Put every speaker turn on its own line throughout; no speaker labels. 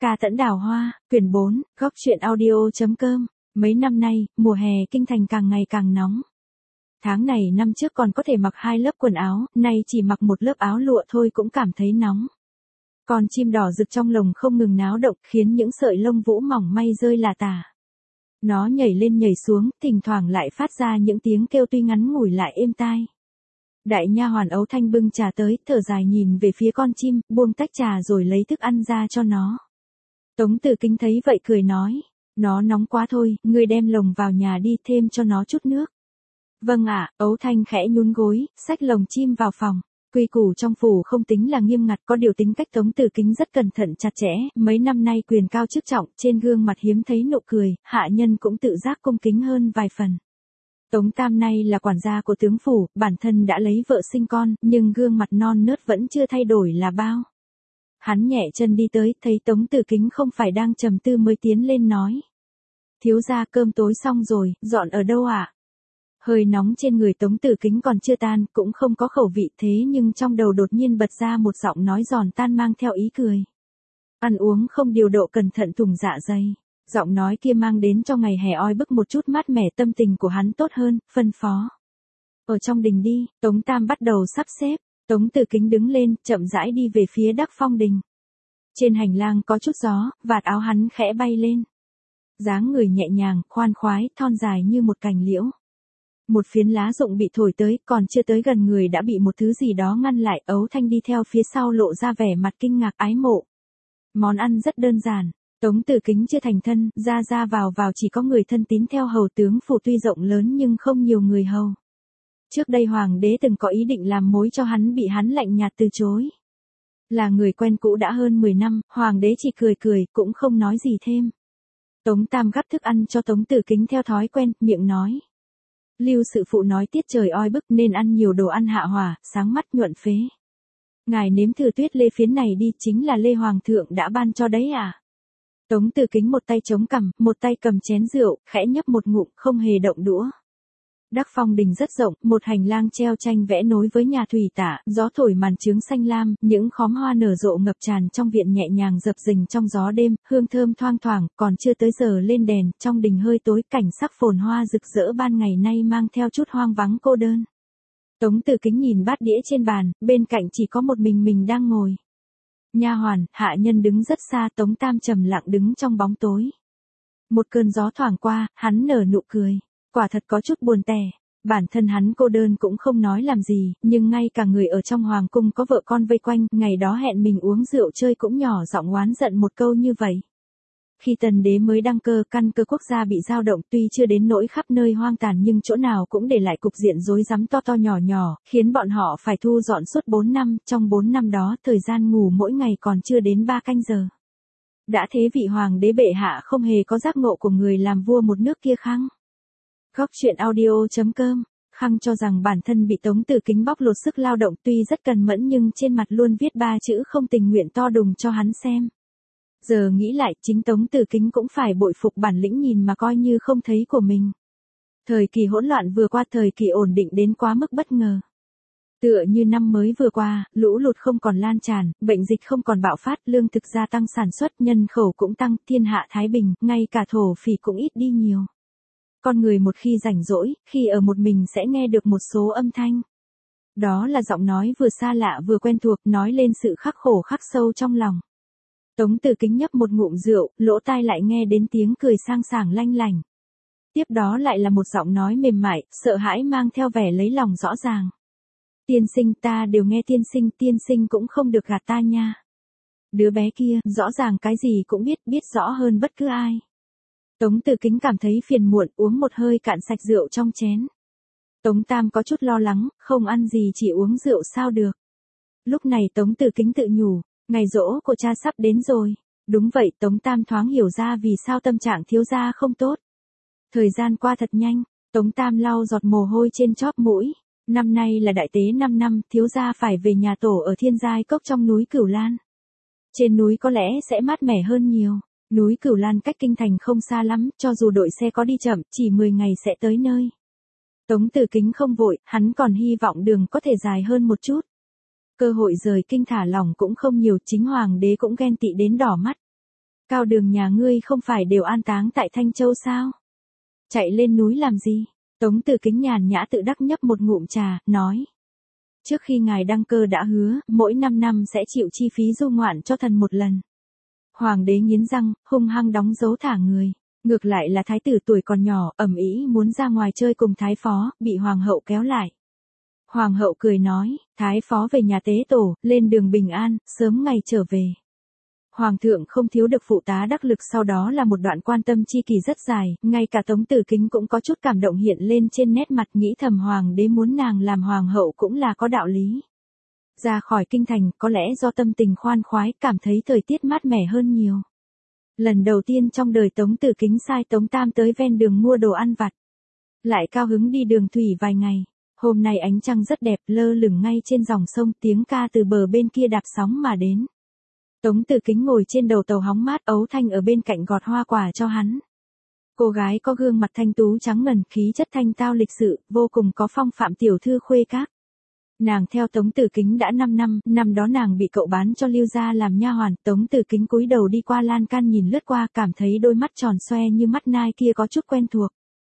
Ca Tẫn Đào Hoa, quyển 4, góc truyện audio.com. Mấy năm nay, mùa hè kinh thành càng ngày càng nóng. Tháng này năm trước còn có thể mặc 2 lớp quần áo, nay chỉ mặc 1 lớp áo lụa thôi cũng cảm thấy nóng. Con chim đỏ rực trong lồng không ngừng náo động, khiến những sợi lông vũ mỏng may rơi lả tả. Nó nhảy lên nhảy xuống, thỉnh thoảng lại phát ra những tiếng kêu tuy ngắn ngủi lại êm tai. Đại nha hoàn Ấu Thanh bưng trà tới, thở dài nhìn về phía con chim, buông tách trà rồi lấy thức ăn ra cho nó. Tống Tử Kính thấy vậy cười nói, nó nóng quá thôi, ngươi đem lồng vào nhà đi, thêm cho nó chút nước. Vâng ạ, Ấu Thanh khẽ nhún gối, xách lồng chim vào phòng. Quy củ trong phủ không tính là nghiêm ngặt, có điều tính cách Tống Tử Kính rất cẩn thận chặt chẽ, mấy năm nay quyền cao chức trọng, trên gương mặt hiếm thấy nụ cười, hạ nhân cũng tự giác cung kính hơn vài phần. Tống Tam nay là quản gia của tướng phủ, bản thân đã lấy vợ sinh con, nhưng gương mặt non nớt vẫn chưa thay đổi là bao. Hắn nhẹ chân đi tới, thấy Tống Tử Kính không phải đang trầm tư mới tiến lên nói. Thiếu gia, cơm tối xong rồi, dọn ở đâu ạ? Hơi nóng trên người Tống Tử Kính còn chưa tan, cũng không có khẩu vị, thế nhưng trong đầu đột nhiên bật ra một giọng nói giòn tan mang theo ý cười. Ăn uống không điều độ, cẩn thận thủng dạ dày. Giọng nói kia mang đến cho ngày hè oi bức một chút mát mẻ, tâm tình của hắn tốt hơn, phân phó. Ở trong đình đi, Tống Tam bắt đầu sắp xếp. Tống Tử Kính đứng lên, chậm rãi đi về phía Đắc Phong đình. Trên hành lang có chút gió, vạt áo hắn khẽ bay lên. Dáng người nhẹ nhàng, khoan khoái, thon dài như một cành liễu. Một phiến lá rụng bị thổi tới, còn chưa tới gần người đã bị một thứ gì đó ngăn lại. Ấu Thanh đi theo phía sau lộ ra vẻ mặt kinh ngạc ái mộ. Món ăn rất đơn giản. Tống Tử Kính chưa thành thân, ra vào chỉ có người thân tín theo hầu, tướng phủ tuy rộng lớn nhưng không nhiều người hầu. Trước đây hoàng đế từng có ý định làm mối cho hắn, bị hắn lạnh nhạt từ chối. Là người quen cũ đã hơn 10 năm, hoàng đế chỉ cười, cũng không nói gì thêm. Tống Tam gắp thức ăn cho Tống Tử Kính theo thói quen, miệng nói. Lưu sự phụ nói tiết trời oi bức nên ăn nhiều đồ ăn hạ hỏa, sáng mắt nhuận phế. Ngài nếm thử tuyết lê phiến này đi, chính là lê hoàng thượng đã ban cho đấy à? Tống Tử Kính một tay chống cằm, một tay cầm chén rượu, khẽ nhấp một ngụm, không hề động đũa. Đắc Phong đình rất rộng, một hành lang treo tranh vẽ nối với nhà thủy tả, gió thổi màn trướng xanh lam, những khóm hoa nở rộ ngập tràn trong viện nhẹ nhàng dập dình trong gió đêm, hương thơm thoang thoảng, còn chưa tới giờ lên đèn, trong đình hơi tối, cảnh sắc phồn hoa rực rỡ ban ngày nay mang theo chút hoang vắng cô đơn. Tống Tử Kính nhìn bát đĩa trên bàn, bên cạnh chỉ có một mình đang ngồi. Nha hoàn, hạ nhân đứng rất xa, Tống Tam trầm lặng đứng trong bóng tối. Một cơn gió thoảng qua, hắn nở nụ cười. Quả thật có chút buồn tẻ. Bản thân hắn cô đơn cũng không nói làm gì, nhưng ngay cả người ở trong hoàng cung có vợ con vây quanh, ngày đó hẹn mình uống rượu chơi cũng nhỏ giọng oán giận một câu như vậy. Khi tần đế mới đăng cơ, căn cơ quốc gia bị dao động, tuy chưa đến nỗi khắp nơi hoang tàn nhưng chỗ nào cũng để lại cục diện rối rắm to nhỏ, khiến bọn họ phải thu dọn suốt 4 năm, trong 4 năm đó thời gian ngủ mỗi ngày còn chưa đến 3 canh giờ. Đã thế vị hoàng đế bệ hạ không hề có giác ngộ của người làm vua một nước kia khăng. Góc truyện audio.com, Khăng cho rằng bản thân bị Tống Tử Kính bóc lột sức lao động, tuy rất cần mẫn nhưng trên mặt luôn viết 3 chữ không tình nguyện to đùng cho hắn xem. Giờ nghĩ lại, chính Tống Tử Kính cũng phải bội phục bản lĩnh nhìn mà coi như không thấy của mình. Thời kỳ hỗn loạn vừa qua, thời kỳ ổn định đến quá mức bất ngờ. Tựa như năm mới vừa qua, lũ lụt không còn lan tràn, bệnh dịch không còn bạo phát, lương thực gia tăng sản xuất, nhân khẩu cũng tăng, thiên hạ thái bình, ngay cả thổ phỉ cũng ít đi nhiều. Con người một khi rảnh rỗi, khi ở một mình sẽ nghe được một số âm thanh. Đó là giọng nói vừa xa lạ vừa quen thuộc, nói lên sự khắc khổ khắc sâu trong lòng. Tống Tử Kính nhấp một ngụm rượu, lỗ tai lại nghe đến tiếng cười sang sảng lanh lành. Tiếp đó lại là một giọng nói mềm mại, sợ hãi mang theo vẻ lấy lòng rõ ràng. Tiên sinh, ta đều nghe tiên sinh cũng không được gạt ta nha. Đứa bé kia, rõ ràng cái gì cũng biết rõ hơn bất cứ ai. Tống Tử Kính cảm thấy phiền muộn, uống một hơi cạn sạch rượu trong chén. Tống Tam có chút lo lắng, không ăn gì chỉ uống rượu sao được. Lúc này Tống Tử Kính tự nhủ, ngày giỗ của cha sắp đến rồi. Đúng vậy, Tống Tam thoáng hiểu ra vì sao tâm trạng thiếu gia không tốt. Thời gian qua thật nhanh, Tống Tam lau giọt mồ hôi trên chóp mũi. Năm nay là đại tế 5 năm, thiếu gia phải về nhà tổ ở Thiên Giai Cốc trong núi Cửu Lan. Trên núi có lẽ sẽ mát mẻ hơn nhiều. Núi Cửu Lan cách kinh thành không xa lắm, cho dù đội xe có đi chậm, chỉ 10 ngày sẽ tới nơi. Tống Tử Kính không vội, hắn còn hy vọng đường có thể dài hơn một chút. Cơ hội rời kinh thả lỏng cũng không nhiều, chính hoàng đế cũng ghen tị đến đỏ mắt. Cao Đường nhà ngươi không phải đều an táng tại Thanh Châu sao? Chạy lên núi làm gì? Tống Từ Kính nhàn nhã tự đắc nhấp một ngụm trà, nói. Trước khi ngài đăng cơ đã hứa, mỗi 5 năm sẽ chịu chi phí du ngoạn cho thần một lần. Hoàng đế nghiến răng, hung hăng đóng dấu thả người. Ngược lại là thái tử tuổi còn nhỏ, ầm ĩ muốn ra ngoài chơi cùng thái phó, bị hoàng hậu kéo lại. Hoàng hậu cười nói, thái phó về nhà tế tổ, lên đường bình an, sớm ngày trở về. Hoàng thượng không thiếu được phụ tá đắc lực, sau đó là một đoạn quan tâm chi kỳ rất dài, ngay cả Tống Từ Kính cũng có chút cảm động hiện lên trên nét mặt, nghĩ thầm hoàng đế muốn nàng làm hoàng hậu cũng là có đạo lý. Ra khỏi kinh thành, có lẽ do tâm tình khoan khoái, cảm thấy thời tiết mát mẻ hơn nhiều. Lần đầu tiên trong đời Tống Từ Kính sai Tống Tam tới ven đường mua đồ ăn vặt. Lại cao hứng đi đường thủy vài ngày. Hôm nay ánh trăng rất đẹp, lơ lửng ngay trên dòng sông, tiếng ca từ bờ bên kia đạp sóng mà đến. Tống Từ Kính ngồi trên đầu tàu hóng mát, Ấu Thanh ở bên cạnh gọt hoa quả cho hắn. Cô gái có gương mặt thanh tú trắng ngần, khí chất thanh tao lịch sự, vô cùng có phong phạm tiểu thư khuê các. Nàng theo Tống Từ Kính đã 5 năm, năm đó nàng bị cậu bán cho Lưu gia làm nha hoàn, Tống Từ Kính cúi đầu đi qua lan can nhìn lướt qua, cảm thấy đôi mắt tròn xoe như mắt nai kia có chút quen thuộc.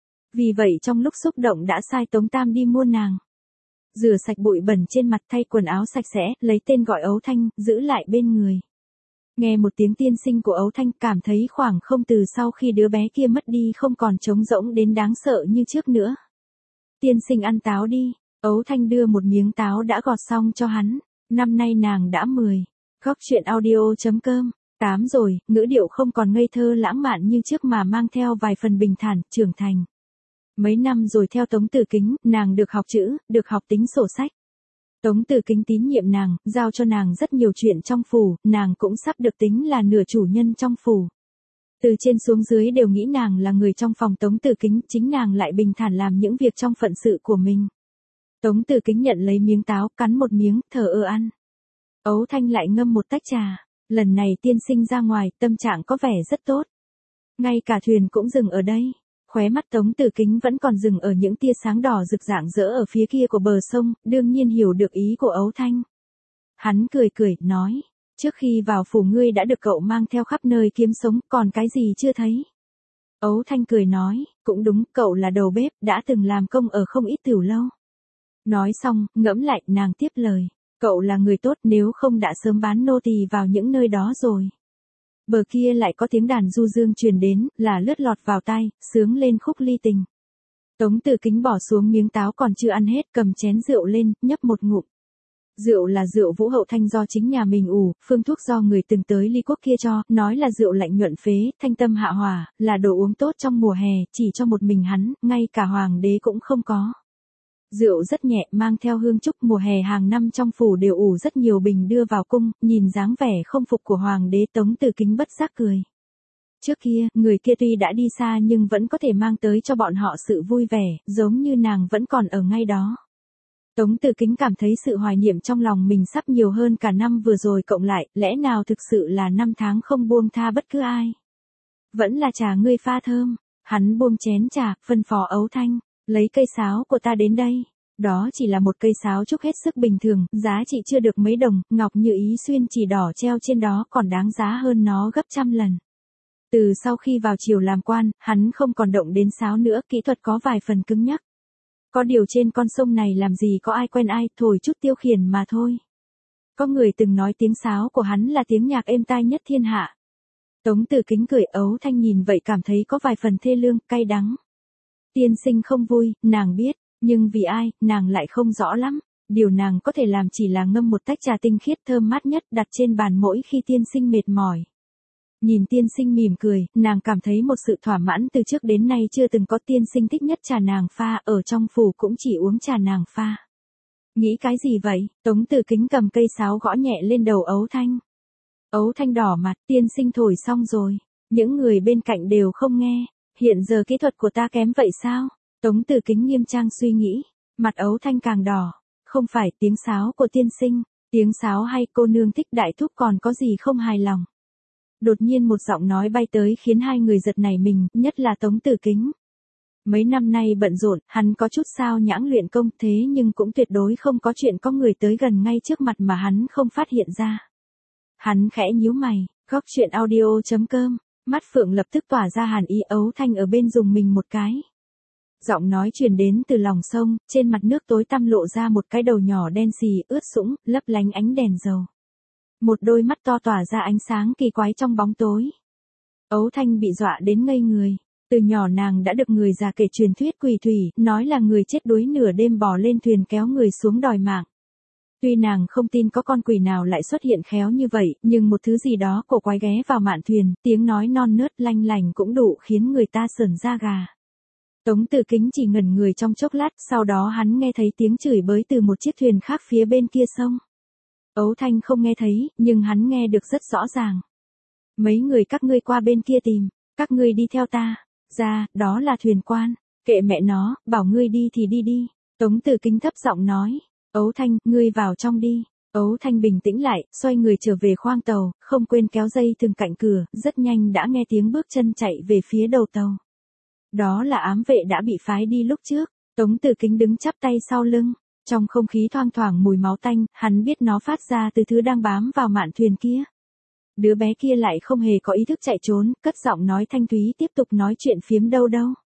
Vì vậy trong lúc xúc động đã sai Tống Tam đi mua nàng. Rửa sạch bụi bẩn trên mặt, thay quần áo sạch sẽ, lấy tên gọi Ấu Thanh, giữ lại bên người. Nghe một tiếng tiên sinh của Ấu Thanh, cảm thấy khoảng không từ sau khi đứa bé kia mất đi không còn trống rỗng đến đáng sợ như trước nữa. Tiên sinh ăn táo đi. Ấu Thanh đưa một miếng táo đã gọt xong cho hắn. Năm nay nàng đã 10. Góc truyện audio.com. 8 rồi, ngữ điệu không còn ngây thơ lãng mạn như trước mà mang theo vài phần bình thản, trưởng thành. Mấy năm rồi theo Tống Từ Kính, nàng được học chữ, được học tính sổ sách. Tống Từ Kính tín nhiệm nàng, giao cho nàng rất nhiều chuyện trong phủ, nàng cũng sắp được tính là nửa chủ nhân trong phủ. Từ trên xuống dưới đều nghĩ nàng là người trong phòng Tống Từ Kính, chính nàng lại bình thản làm những việc trong phận sự của mình. Tống Từ Kính nhận lấy miếng táo, cắn một miếng, thờ ơ ăn. Ấu Thanh lại ngâm một tách trà. Lần này tiên sinh ra ngoài, tâm trạng có vẻ rất tốt. Ngay cả thuyền cũng dừng ở đây. Khóe mắt Tống Từ Kính vẫn còn dừng ở những tia sáng đỏ rực rạng rỡ ở phía kia của bờ sông, đương nhiên hiểu được ý của Ấu Thanh. Hắn cười cười, nói, trước khi vào phủ ngươi đã được cậu mang theo khắp nơi kiếm sống, còn cái gì chưa thấy. Ấu Thanh cười nói, cũng đúng, cậu là đầu bếp, đã từng làm công ở không ít tiểu lâu. Nói xong, ngẫm lại, nàng tiếp lời, cậu là người tốt, nếu không đã sớm bán nô tỳ vào những nơi đó rồi. Bờ kia lại có tiếng đàn du dương truyền đến, là lướt lọt vào tai, sướng lên khúc ly tình. Tống Từ Kính bỏ xuống miếng táo còn chưa ăn hết, cầm chén rượu lên, nhấp một ngụm. Rượu là rượu Vũ Hậu Thanh do chính nhà mình ủ, phương thuốc do người từng tới Ly Quốc kia cho, nói là rượu lạnh nhuận phế, thanh tâm hạ hỏa, là đồ uống tốt trong mùa hè, chỉ cho một mình hắn, ngay cả hoàng đế cũng không có. Rượu rất nhẹ, mang theo hương trúc, mùa hè hàng năm trong phủ đều ủ rất nhiều bình đưa vào cung, nhìn dáng vẻ không phục của hoàng đế, Tống Từ Kính bất giác cười. Trước kia, người kia tuy đã đi xa nhưng vẫn có thể mang tới cho bọn họ sự vui vẻ, giống như nàng vẫn còn ở ngay đó. Tống Từ Kính cảm thấy sự hoài niệm trong lòng mình sắp nhiều hơn cả năm vừa rồi cộng lại, lẽ nào thực sự là 5 tháng không buông tha bất cứ ai. Vẫn là trà ngươi pha thơm, hắn buông chén trà, phân phó Ấu Thanh. Lấy cây sáo của ta đến đây. Đó chỉ là một cây sáo trúc hết sức bình thường, giá trị chưa được mấy đồng, ngọc như ý xuyên chỉ đỏ treo trên đó còn đáng giá hơn nó gấp trăm lần. Từ sau khi vào triều làm quan, hắn không còn động đến sáo nữa, kỹ thuật có vài phần cứng nhắc. Có điều trên con sông này làm gì có ai quen ai, thổi chút tiêu khiển mà thôi. Có người từng nói tiếng sáo của hắn là tiếng nhạc êm tai nhất thiên hạ. Tống Từ Kính cười, Ấu Thanh nhìn vậy cảm thấy có vài phần thê lương, cay đắng. Tiên sinh không vui, nàng biết, nhưng vì ai, nàng lại không rõ lắm. Điều nàng có thể làm chỉ là ngâm một tách trà tinh khiết thơm mát nhất đặt trên bàn mỗi khi tiên sinh mệt mỏi. Nhìn tiên sinh mỉm cười, nàng cảm thấy một sự thỏa mãn từ trước đến nay chưa từng có. Tiên sinh thích nhất trà nàng pha, ở trong phủ cũng chỉ uống trà nàng pha. Nghĩ cái gì vậy? Tống Từ Kính cầm cây sáo gõ nhẹ lên đầu Ấu Thanh. Ấu Thanh đỏ mặt, tiên sinh thổi xong rồi. Những người bên cạnh đều không nghe. Hiện giờ kỹ thuật của ta kém vậy sao? Tống Từ Kính nghiêm trang suy nghĩ. Mặt Ấu Thanh càng đỏ. Không phải tiếng sáo của tiên sinh. Tiếng sáo hay cô nương thích đại thúc còn có gì không hài lòng. Đột nhiên một giọng nói bay tới khiến hai người giật nảy mình, nhất là Tống Từ Kính. Mấy năm nay bận rộn, hắn có chút sao nhãng luyện công thế nhưng cũng tuyệt đối không có chuyện có người tới gần ngay trước mặt mà hắn không phát hiện ra. Hắn khẽ nhíu mày, Góc chuyện audio.com, mắt Phượng lập tức tỏa ra hàn ý. Ấu Thanh ở bên dùng mình một cái. Giọng nói truyền đến từ lòng sông, trên mặt nước tối tăm lộ ra một cái đầu nhỏ đen xì, ướt sũng, lấp lánh ánh đèn dầu. Một đôi mắt to tỏa ra ánh sáng kỳ quái trong bóng tối. Ấu Thanh bị dọa đến ngây người. Từ nhỏ nàng đã được người già kể truyền thuyết quỷ thủy, nói là người chết đuối nửa đêm bò lên thuyền kéo người xuống đòi mạng. Tuy nàng không tin có con quỷ nào lại xuất hiện khéo như vậy, nhưng một thứ gì đó cổ quái ghé vào mạn thuyền, tiếng nói non nớt lanh lành cũng đủ khiến người ta sởn da gà. Tống Từ Kính chỉ ngẩn người trong chốc lát, sau đó hắn nghe thấy tiếng chửi bới từ một chiếc thuyền khác phía bên kia sông. Ấu Thanh không nghe thấy, nhưng hắn nghe được rất rõ ràng. Mấy người các ngươi qua bên kia tìm, các ngươi đi theo ta, ra, đó là thuyền quan, kệ mẹ nó, bảo ngươi đi thì đi đi. Tống Từ Kính thấp giọng nói, Ấu Thanh, ngươi vào trong đi. Ấu Thanh bình tĩnh lại, xoay người trở về khoang tàu, không quên kéo dây thừng cạnh cửa, rất nhanh đã nghe tiếng bước chân chạy về phía đầu tàu. Đó là ám vệ đã bị phái đi lúc trước. Tống Từ Kính đứng chắp tay sau lưng, trong không khí thoang thoảng mùi máu tanh, hắn biết nó phát ra từ thứ đang bám vào mạn thuyền kia. Đứa bé kia lại không hề có ý thức chạy trốn, cất giọng nói thanh thúy tiếp tục nói chuyện phiếm đâu.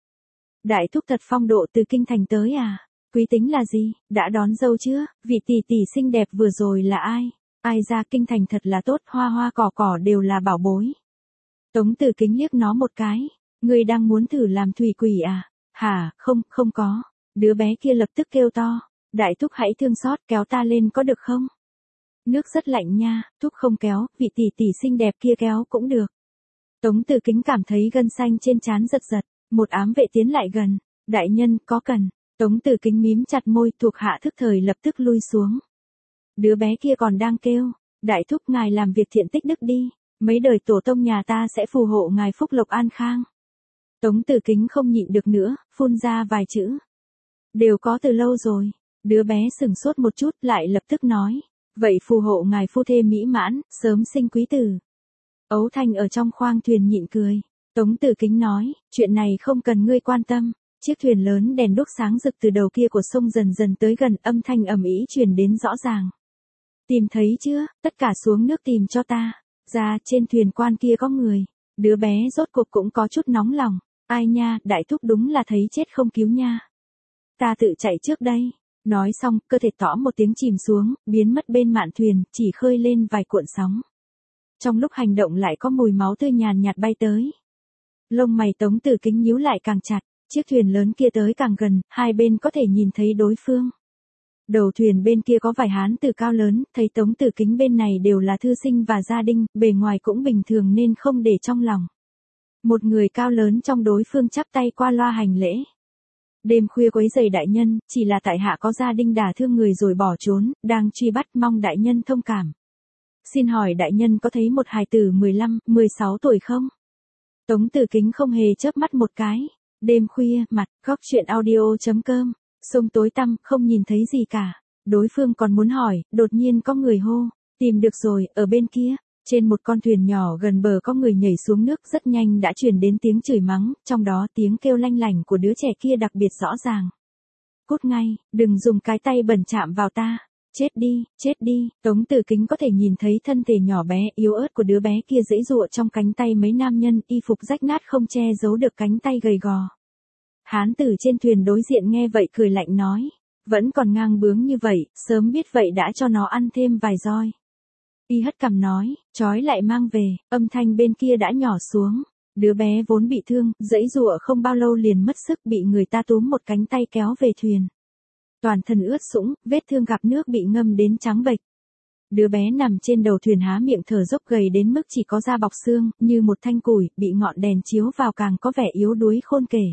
Đại thúc thật phong độ từ kinh thành tới à? Quý tính là gì? Đã đón dâu chưa? Vị tỷ tỷ xinh đẹp vừa rồi là ai? Ai ra kinh thành thật là tốt, hoa hoa cỏ cỏ đều là bảo bối. Tống Từ Kính liếc nó một cái. Ngươi đang muốn thử làm thủy quỷ à? Hả, không có. Đứa bé kia lập tức kêu to. Đại thúc hãy thương xót kéo ta lên có được không? Nước rất lạnh nha, thúc không kéo, vị tỷ tỷ xinh đẹp kia kéo cũng được. Tống Từ Kính cảm thấy gân xanh trên trán giật giật, một ám vệ tiến lại gần. Đại nhân, có cần. Tống Từ Kính mím chặt môi, thuộc hạ thức thời lập tức lui xuống. Đứa bé kia còn đang kêu, đại thúc ngài làm việc thiện tích đức đi, mấy đời tổ tông nhà ta sẽ phù hộ ngài phúc lộc an khang. Tống Từ Kính không nhịn được nữa, phun ra vài chữ. Đều có từ lâu rồi. Đứa bé sửng sốt một chút, lại lập tức nói, vậy phù hộ ngài phu thê mỹ mãn, sớm sinh quý tử. Ấu Thanh ở trong khoang thuyền nhịn cười. Tống Từ Kính nói, chuyện này không cần ngươi quan tâm. Chiếc thuyền lớn đèn đuốc sáng rực từ đầu kia của sông dần dần tới gần, âm thanh ầm ĩ truyền đến rõ ràng. Tìm thấy chưa, tất cả xuống nước tìm cho ta. Ra, trên thuyền quan kia có người. Đứa bé rốt cuộc cũng có chút nóng lòng. Ai nha, đại thúc đúng là thấy chết không cứu nha. Ta tự chạy trước đây. Nói xong, cơ thể tõ một tiếng chìm xuống, biến mất bên mạn thuyền, chỉ khơi lên vài cuộn sóng. Trong lúc hành động lại có mùi máu tươi nhàn nhạt bay tới. Lông mày Tống Từ Kính nhíu lại càng chặt, chiếc thuyền lớn kia tới càng gần, hai bên có thể nhìn thấy đối phương. Đầu thuyền bên kia có vài hán tử cao lớn, thấy Tống Từ Kính bên này đều là thư sinh và gia đình, bề ngoài cũng bình thường nên không để trong lòng. Một người cao lớn trong đối phương chắp tay qua loa hành lễ. Đêm khuya quấy rầy đại nhân, chỉ là tại hạ có gia đình đả thương người rồi bỏ trốn, đang truy bắt, mong đại nhân thông cảm. Xin hỏi đại nhân có thấy một hài tử 15, 16 tuổi không? Tống Từ Kính không hề chớp mắt một cái. Đêm khuya, mặt, góc chuyện audio.com, sông tối tăm, không nhìn thấy gì cả. Đối phương còn muốn hỏi, đột nhiên có người hô, tìm được rồi, ở bên kia. Trên một con thuyền nhỏ gần bờ có người nhảy xuống nước, rất nhanh đã truyền đến tiếng chửi mắng, trong đó tiếng kêu lanh lảnh của đứa trẻ kia đặc biệt rõ ràng. Cút ngay, đừng dùng cái tay bẩn chạm vào ta. Chết đi, Tống Từ Kính có thể nhìn thấy thân thể nhỏ bé, yếu ớt của đứa bé kia giãy giụa trong cánh tay mấy nam nhân, y phục rách nát không che giấu được cánh tay gầy gò. Hán tử trên thuyền đối diện nghe vậy cười lạnh nói, vẫn còn ngang bướng như vậy, sớm biết vậy đã cho nó ăn thêm vài roi. Y hất cằm nói, trói lại mang về, âm thanh bên kia đã nhỏ xuống. Đứa bé vốn bị thương, giãy giụa không bao lâu liền mất sức, bị người ta túm một cánh tay kéo về thuyền. Toàn thân ướt sũng, vết thương gặp nước bị ngâm đến trắng bệch. Đứa bé nằm trên đầu thuyền há miệng thở dốc, gầy đến mức chỉ có da bọc xương, như một thanh củi, bị ngọn đèn chiếu vào càng có vẻ yếu đuối khôn kể.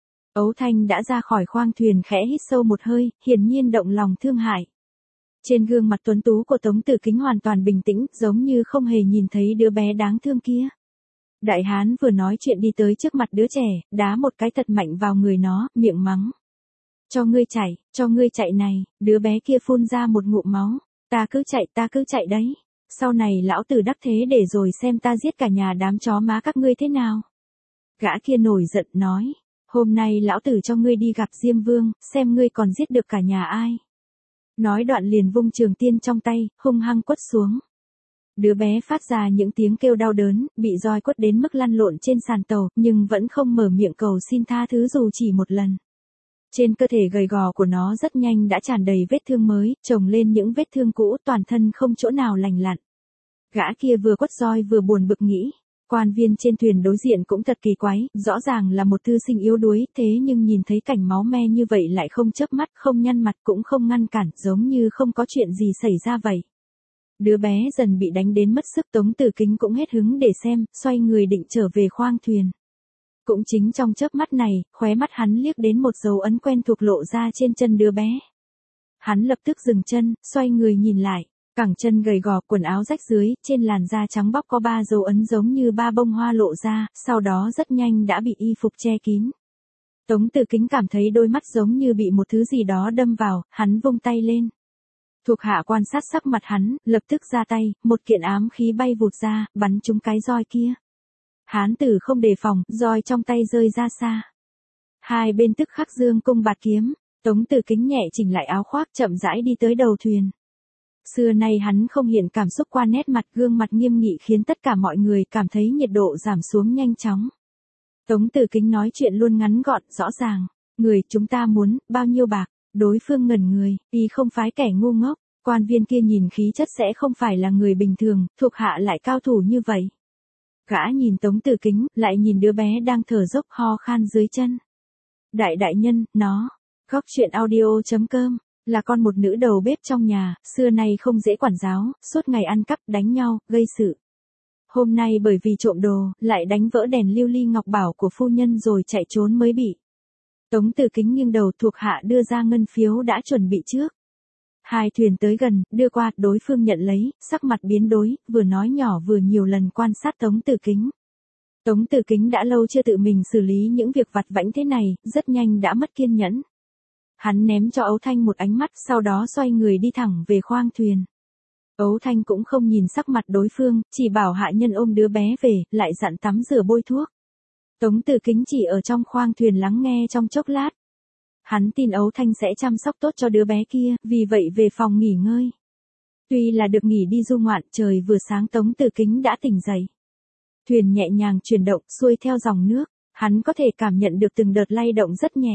Ấu Thanh đã ra khỏi khoang thuyền, khẽ hít sâu một hơi, hiển nhiên động lòng thương hại. Trên gương mặt tuấn tú của Tống Từ Kính hoàn toàn bình tĩnh, giống như không hề nhìn thấy đứa bé đáng thương kia. Đại hán vừa nói chuyện đi tới trước mặt đứa trẻ, đá một cái thật mạnh vào người nó, miệng mắng. Cho ngươi chạy này, đứa bé kia phun ra một ngụm máu. Ta cứ chạy đấy. Sau này lão tử đắc thế để rồi xem ta giết cả nhà đám chó má các ngươi thế nào. Gã kia nổi giận nói, hôm nay lão tử cho ngươi đi gặp Diêm Vương, xem ngươi còn giết được cả nhà ai. Nói đoạn liền vung trường tiên trong tay, hung hăng quất xuống. Đứa bé phát ra những tiếng kêu đau đớn, bị roi quất đến mức lăn lộn trên sàn tàu, nhưng vẫn không mở miệng cầu xin tha thứ dù chỉ một lần. Trên cơ thể gầy gò của nó rất nhanh đã tràn đầy vết thương mới, chồng lên những vết thương cũ, toàn thân không chỗ nào lành lặn. Gã kia vừa quất roi vừa buồn bực nghĩ. Quan viên trên thuyền đối diện cũng thật kỳ quái, rõ ràng là một thư sinh yếu đuối, thế nhưng nhìn thấy cảnh máu me như vậy lại không chớp mắt, không nhăn mặt cũng không ngăn cản, giống như không có chuyện gì xảy ra vậy. Đứa bé dần bị đánh đến mất sức, Tống Tử Kính cũng hết hứng để xem, xoay người định trở về khoang thuyền. Cũng chính trong chớp mắt này, khóe mắt hắn liếc đến một dấu ấn quen thuộc lộ ra trên chân đứa bé. Hắn lập tức dừng chân, xoay người nhìn lại. Cẳng chân gầy gò, quần áo rách dưới, trên làn da trắng bóc có 3 dấu ấn giống như 3 bông hoa lộ ra, sau đó rất nhanh đã bị y phục che kín. Tống Tử Kính cảm thấy đôi mắt giống như bị một thứ gì đó đâm vào, hắn vung tay lên. Thuộc hạ quan sát sắc mặt hắn, lập tức ra tay, một kiện ám khí bay vụt ra, bắn trúng cái roi kia. Hán tử không đề phòng, roi trong tay rơi ra xa. Hai bên tức khắc dương cung bạt kiếm, Tống Tử Kính nhẹ chỉnh lại áo khoác chậm rãi đi tới đầu thuyền. Xưa nay hắn không hiện cảm xúc qua nét mặt, gương mặt nghiêm nghị khiến tất cả mọi người cảm thấy nhiệt độ giảm xuống nhanh chóng. Tống Tử Kính nói chuyện luôn ngắn gọn, rõ ràng. Người chúng ta muốn, bao nhiêu bạc? Đối phương ngẩn người, y không phải kẻ ngu ngốc. Quan viên kia nhìn khí chất sẽ không phải là người bình thường, thuộc hạ lại cao thủ như vậy. Gã nhìn Tống Tử Kính, lại nhìn đứa bé đang thở dốc ho khan dưới chân. Đại nhân, nó. Góc truyện audio.com. Là con một nữ đầu bếp trong nhà, xưa nay không dễ quản giáo, suốt ngày ăn cắp, đánh nhau, gây sự. Hôm nay bởi vì trộm đồ, lại đánh vỡ đèn lưu ly ngọc bảo của phu nhân rồi chạy trốn mới bị. Tống Tử Kính nghiêng đầu, thuộc hạ đưa ra ngân phiếu đã chuẩn bị trước. Hai thuyền tới gần, đưa qua, đối phương nhận lấy, sắc mặt biến đổi, vừa nói nhỏ vừa nhiều lần quan sát Tống Tử Kính. Tống Tử Kính đã lâu chưa tự mình xử lý những việc vặt vãnh thế này, rất nhanh đã mất kiên nhẫn. Hắn ném cho Ấu Thanh một ánh mắt, sau đó xoay người đi thẳng về khoang thuyền. Ấu Thanh cũng không nhìn sắc mặt đối phương, chỉ bảo hạ nhân ôm đứa bé về, lại dặn tắm rửa bôi thuốc. Tống Tử Kính chỉ ở trong khoang thuyền lắng nghe trong chốc lát. Hắn tin Ấu Thanh sẽ chăm sóc tốt cho đứa bé kia, vì vậy về phòng nghỉ ngơi. Tuy là được nghỉ đi du ngoạn, trời vừa sáng Tống Tử Kính đã tỉnh dậy. Thuyền nhẹ nhàng chuyển động, xuôi theo dòng nước, hắn có thể cảm nhận được từng đợt lay động rất nhẹ.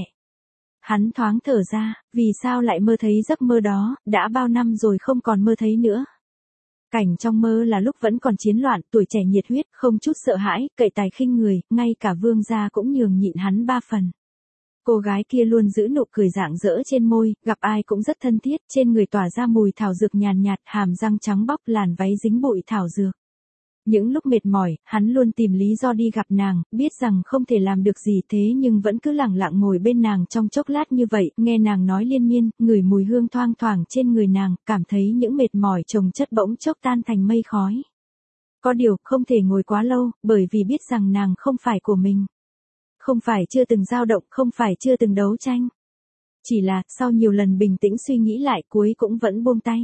Hắn thoáng thở ra, vì sao lại mơ thấy giấc mơ đó, đã bao năm rồi không còn mơ thấy nữa. Cảnh trong mơ là lúc vẫn còn chiến loạn, tuổi trẻ nhiệt huyết, không chút sợ hãi, cậy tài khinh người, ngay cả vương gia cũng nhường nhịn hắn 3 phần. Cô gái kia luôn giữ nụ cười rạng rỡ trên môi, gặp ai cũng rất thân thiết, trên người tỏa ra mùi thảo dược nhàn nhạt, hàm răng trắng bóc, làn váy dính bụi thảo dược. Những lúc mệt mỏi, hắn luôn tìm lý do đi gặp nàng, biết rằng không thể làm được gì thế nhưng vẫn cứ lặng lặng ngồi bên nàng trong chốc lát như vậy, nghe nàng nói liên miên, ngửi mùi hương thoang thoảng trên người nàng, cảm thấy những mệt mỏi chồng chất bỗng chốc tan thành mây khói. Có điều, không thể ngồi quá lâu, bởi vì biết rằng nàng không phải của mình. Không phải chưa từng dao động, không phải chưa từng đấu tranh. Chỉ là, sau nhiều lần bình tĩnh suy nghĩ lại cuối cũng vẫn buông tay.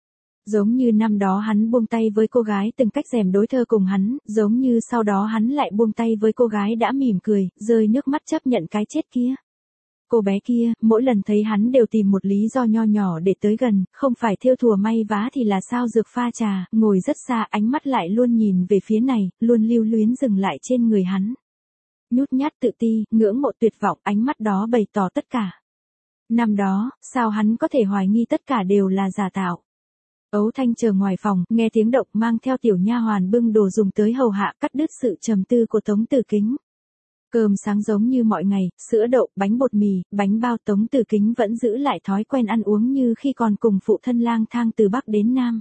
Giống như năm đó hắn buông tay với cô gái từng cách rèm đối thơ cùng hắn, giống như sau đó hắn lại buông tay với cô gái đã mỉm cười, rơi nước mắt chấp nhận cái chết kia. Cô bé kia, mỗi lần thấy hắn đều tìm một lý do nho nhỏ để tới gần, không phải thêu thùa may vá thì là sao dược pha trà, ngồi rất xa ánh mắt lại luôn nhìn về phía này, luôn lưu luyến dừng lại trên người hắn. Nhút nhát tự ti, ngưỡng mộ tuyệt vọng, ánh mắt đó bày tỏ tất cả. Năm đó, sao hắn có thể hoài nghi tất cả đều là giả tạo. Ấu Thanh chờ ngoài phòng, nghe tiếng động mang theo tiểu nha hoàn bưng đồ dùng tới hầu hạ cắt đứt sự trầm tư của Tống Tử Kính. Cơm sáng giống như mọi ngày, sữa đậu, bánh bột mì, bánh bao Tống Tử Kính vẫn giữ lại thói quen ăn uống như khi còn cùng phụ thân lang thang từ Bắc đến Nam.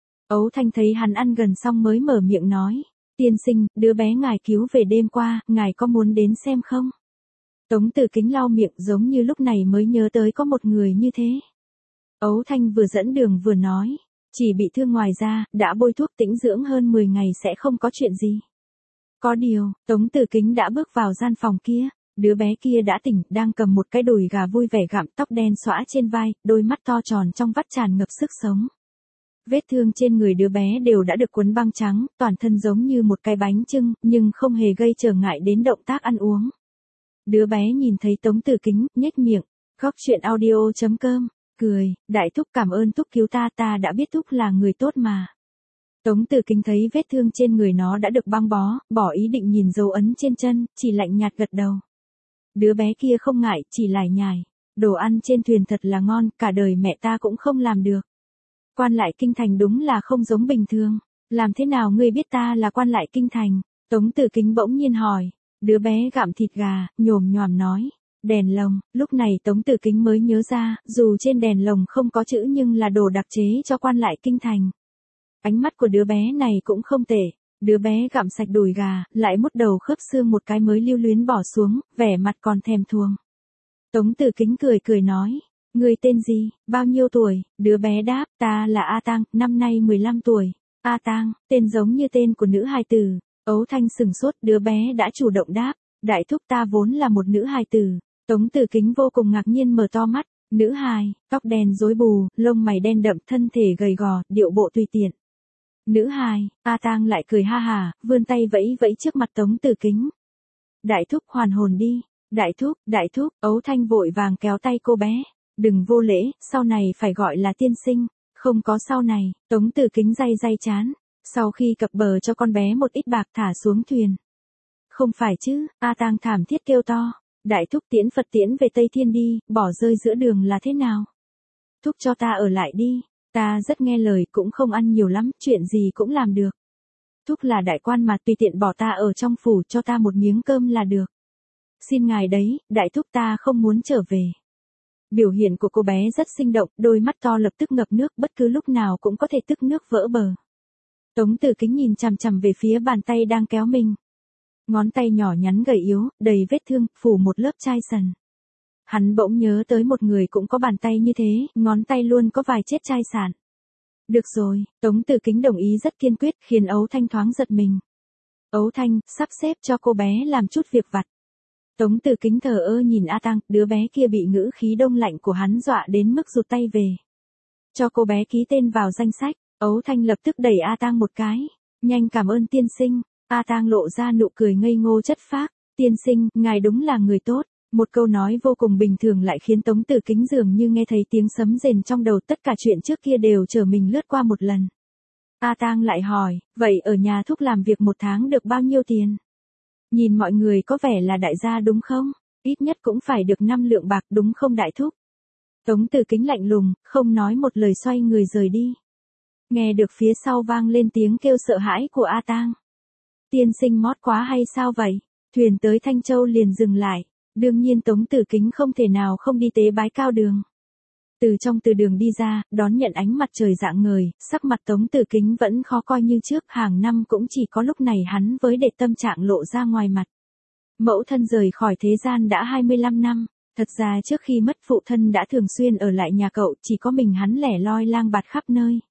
Ấu Thanh thấy hắn ăn gần xong mới mở miệng nói, tiên sinh, đứa bé ngài cứu về đêm qua, ngài có muốn đến xem không? Tống Tử Kính lau miệng giống như lúc này mới nhớ tới có một người như thế. Ấu Thanh vừa dẫn đường vừa nói. Chỉ bị thương ngoài ra, đã bôi thuốc tĩnh dưỡng hơn 10 ngày sẽ không có chuyện gì. Có điều, Tống Tử Kính đã bước vào gian phòng kia, đứa bé kia đã tỉnh, đang cầm một cái đùi gà vui vẻ gặm, tóc đen xõa trên vai, đôi mắt to tròn trong vắt tràn ngập sức sống. Vết thương trên người đứa bé đều đã được quấn băng trắng, toàn thân giống như một cái bánh chưng, nhưng không hề gây trở ngại đến động tác ăn uống. Đứa bé nhìn thấy Tống Tử Kính, nhếch miệng, góc truyện audio.com. Cười, đại thúc cảm ơn thúc cứu ta, ta đã biết thúc là người tốt mà. Tống Tử Kính thấy vết thương trên người nó đã được băng bó, bỏ ý định nhìn dấu ấn trên chân, chỉ lạnh nhạt gật đầu. Đứa bé kia không ngại, chỉ lải nhải. Đồ ăn trên thuyền thật là ngon, cả đời mẹ ta cũng không làm được. Quan lại kinh thành đúng là không giống bình thường. Làm thế nào ngươi biết ta là quan lại kinh thành? Tống Tử Kính bỗng nhiên hỏi. Đứa bé gặm thịt gà, nhồm nhòm nói. Đèn lồng, lúc này Tống Tử Kính mới nhớ ra, dù trên đèn lồng không có chữ nhưng là đồ đặc chế cho quan lại kinh thành. Ánh mắt của đứa bé này cũng không tệ. Đứa bé gặm sạch đùi gà, lại mút đầu khớp xương một cái mới lưu luyến bỏ xuống, vẻ mặt còn thèm thuồng. Tống Tử Kính cười cười nói. Người tên gì, bao nhiêu tuổi? Đứa bé đáp, ta là A Tang, năm nay 15 tuổi. A Tang, tên giống như tên của nữ hài tử. Ấu Thanh sừng sốt, đứa bé đã chủ động đáp. Đại thúc ta vốn là một nữ hài tử. Tống Tử Kính vô cùng ngạc nhiên mở to mắt. Nữ hài, tóc đen rối bù, lông mày đen đậm, thân thể gầy gò, điệu bộ tùy tiện. Nữ hài, A Tang lại cười ha hà, vươn tay vẫy vẫy trước mặt Tống Tử Kính. Đại thúc hoàn hồn đi. Đại thúc, Ấu Thanh vội vàng kéo tay cô bé. Đừng vô lễ, sau này phải gọi là tiên sinh. Không có sau này, Tống Tử Kính day day chán. Sau khi cập bờ cho con bé một ít bạc thả xuống thuyền. Không phải chứ, A Tang thảm thiết kêu to. Đại thúc tiễn Phật tiễn về Tây Thiên đi, bỏ rơi giữa đường là thế nào? Thúc cho ta ở lại đi. Ta rất nghe lời, cũng không ăn nhiều lắm, chuyện gì cũng làm được. Thúc là đại quan mà, tùy tiện bỏ ta ở trong phủ, cho ta một miếng cơm là được. Xin ngài đấy, đại thúc ta không muốn trở về. Biểu hiện của cô bé rất sinh động, đôi mắt to lập tức ngập nước, bất cứ lúc nào cũng có thể tức nước vỡ bờ. Tống Tử Kính nhìn chằm chằm về phía bàn tay đang kéo mình. Ngón tay nhỏ nhắn gầy yếu, đầy vết thương, phủ một lớp chai sần. Hắn bỗng nhớ tới một người cũng có bàn tay như thế, ngón tay luôn có vài chết chai sạn. Được rồi, Tống Tử Kính đồng ý rất kiên quyết, khiến Ấu Thanh thoáng giật mình. Ấu Thanh, sắp xếp cho cô bé làm chút việc vặt. Tống Tử Kính thờ ơ nhìn A Tang, đứa bé kia bị ngữ khí đông lạnh của hắn dọa đến mức rụt tay về. Cho cô bé ký tên vào danh sách, Ấu Thanh lập tức đẩy A Tang một cái. Nhanh cảm ơn tiên sinh. A Tang lộ ra nụ cười ngây ngô chất phác. Tiên sinh, ngài đúng là người tốt. Một câu nói vô cùng bình thường lại khiến Tống Tử Kính dường như nghe thấy tiếng sấm rền trong đầu, tất cả chuyện trước kia đều trở mình lướt qua một lần. A Tang lại hỏi, vậy ở nhà thúc làm việc một tháng được bao nhiêu tiền? Nhìn mọi người có vẻ là đại gia đúng không? Ít nhất cũng phải được 5 lượng bạc đúng không đại thúc? Tống Tử Kính lạnh lùng, không nói một lời xoay người rời đi. Nghe được phía sau vang lên tiếng kêu sợ hãi của A Tang. Tiên sinh mót quá hay sao vậy? Thuyền tới Thanh Châu liền dừng lại. Đương nhiên Tống Tử Kính không thể nào không đi tế bái cao đường. Từ trong từ đường đi ra, đón nhận ánh mặt trời rạng ngời, sắc mặt Tống Tử Kính vẫn khó coi như trước, hàng năm cũng chỉ có lúc này hắn với để tâm trạng lộ ra ngoài mặt. Mẫu thân rời khỏi thế gian đã 25 năm, thật ra trước khi mất phụ thân đã thường xuyên ở lại nhà cậu, chỉ có mình hắn lẻ loi lang bạt khắp nơi.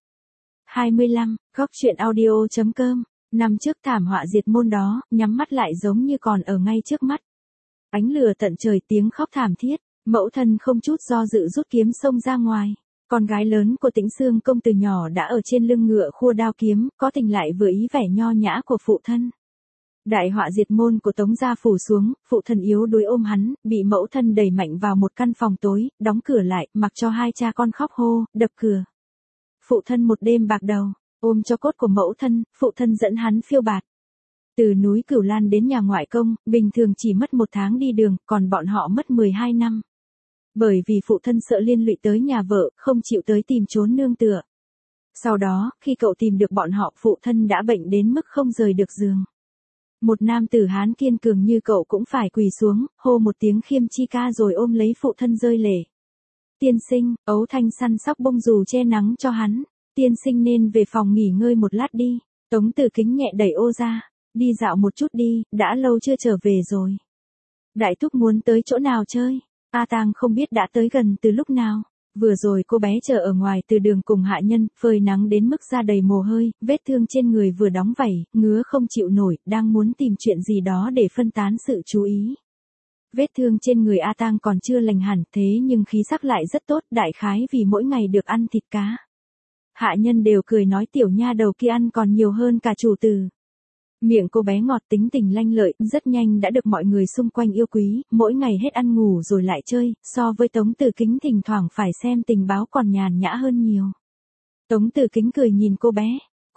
25, góc truyện audio.com, năm trước thảm họa diệt môn đó, nhắm mắt lại giống như còn ở ngay trước mắt. Ánh lửa tận trời, tiếng khóc thảm thiết, mẫu thân không chút do dự rút kiếm xông ra ngoài. Con gái lớn của Tĩnh Xương Công từ nhỏ đã ở trên lưng ngựa khua đao kiếm, có tình lại vừa ý vẻ nho nhã của phụ thân. Đại họa diệt môn của Tống gia phủ xuống, phụ thân yếu đuối ôm hắn, bị mẫu thân đẩy mạnh vào một căn phòng tối, đóng cửa lại, mặc cho hai cha con khóc hô, đập cửa. Phụ thân một đêm bạc đầu, ôm cho cốt của mẫu thân, phụ thân dẫn hắn phiêu bạt. Từ núi Cửu Lan đến nhà ngoại công, bình thường chỉ mất 1 tháng đi đường, còn bọn họ mất 12 năm. Bởi vì phụ thân sợ liên lụy tới nhà vợ, không chịu tới tìm trốn nương tựa. Sau đó, khi cậu tìm được bọn họ, phụ thân đã bệnh đến mức không rời được giường. Một nam tử Hán kiên cường như cậu cũng phải quỳ xuống, hô một tiếng khiêm chi ca rồi ôm lấy phụ thân rơi lệ. Tiên sinh, Ấu Thanh săn sóc bông dù che nắng cho hắn. Tiên sinh nên về phòng nghỉ ngơi một lát đi. Tống Tử Kính nhẹ đẩy ô ra. Đi dạo một chút đi, đã lâu chưa trở về rồi. Đại thúc muốn tới chỗ nào chơi? A Tang không biết đã tới gần từ lúc nào. Vừa rồi cô bé chờ ở ngoài từ đường cùng hạ nhân, phơi nắng đến mức da đầy mồ hôi, vết thương trên người vừa đóng vảy, ngứa không chịu nổi, đang muốn tìm chuyện gì đó để phân tán sự chú ý. Vết thương trên người A Tang còn chưa lành hẳn, thế nhưng khí sắc lại rất tốt, đại khái vì mỗi ngày được ăn thịt cá. Hạ nhân đều cười nói tiểu nha đầu kia ăn còn nhiều hơn cả chủ tử. Miệng cô bé ngọt, tính tình lanh lợi, rất nhanh đã được mọi người xung quanh yêu quý, mỗi ngày hết ăn ngủ rồi lại chơi, so với Tống Tử Kính thỉnh thoảng phải xem tình báo còn nhàn nhã hơn nhiều. Tống Tử Kính cười nhìn cô bé,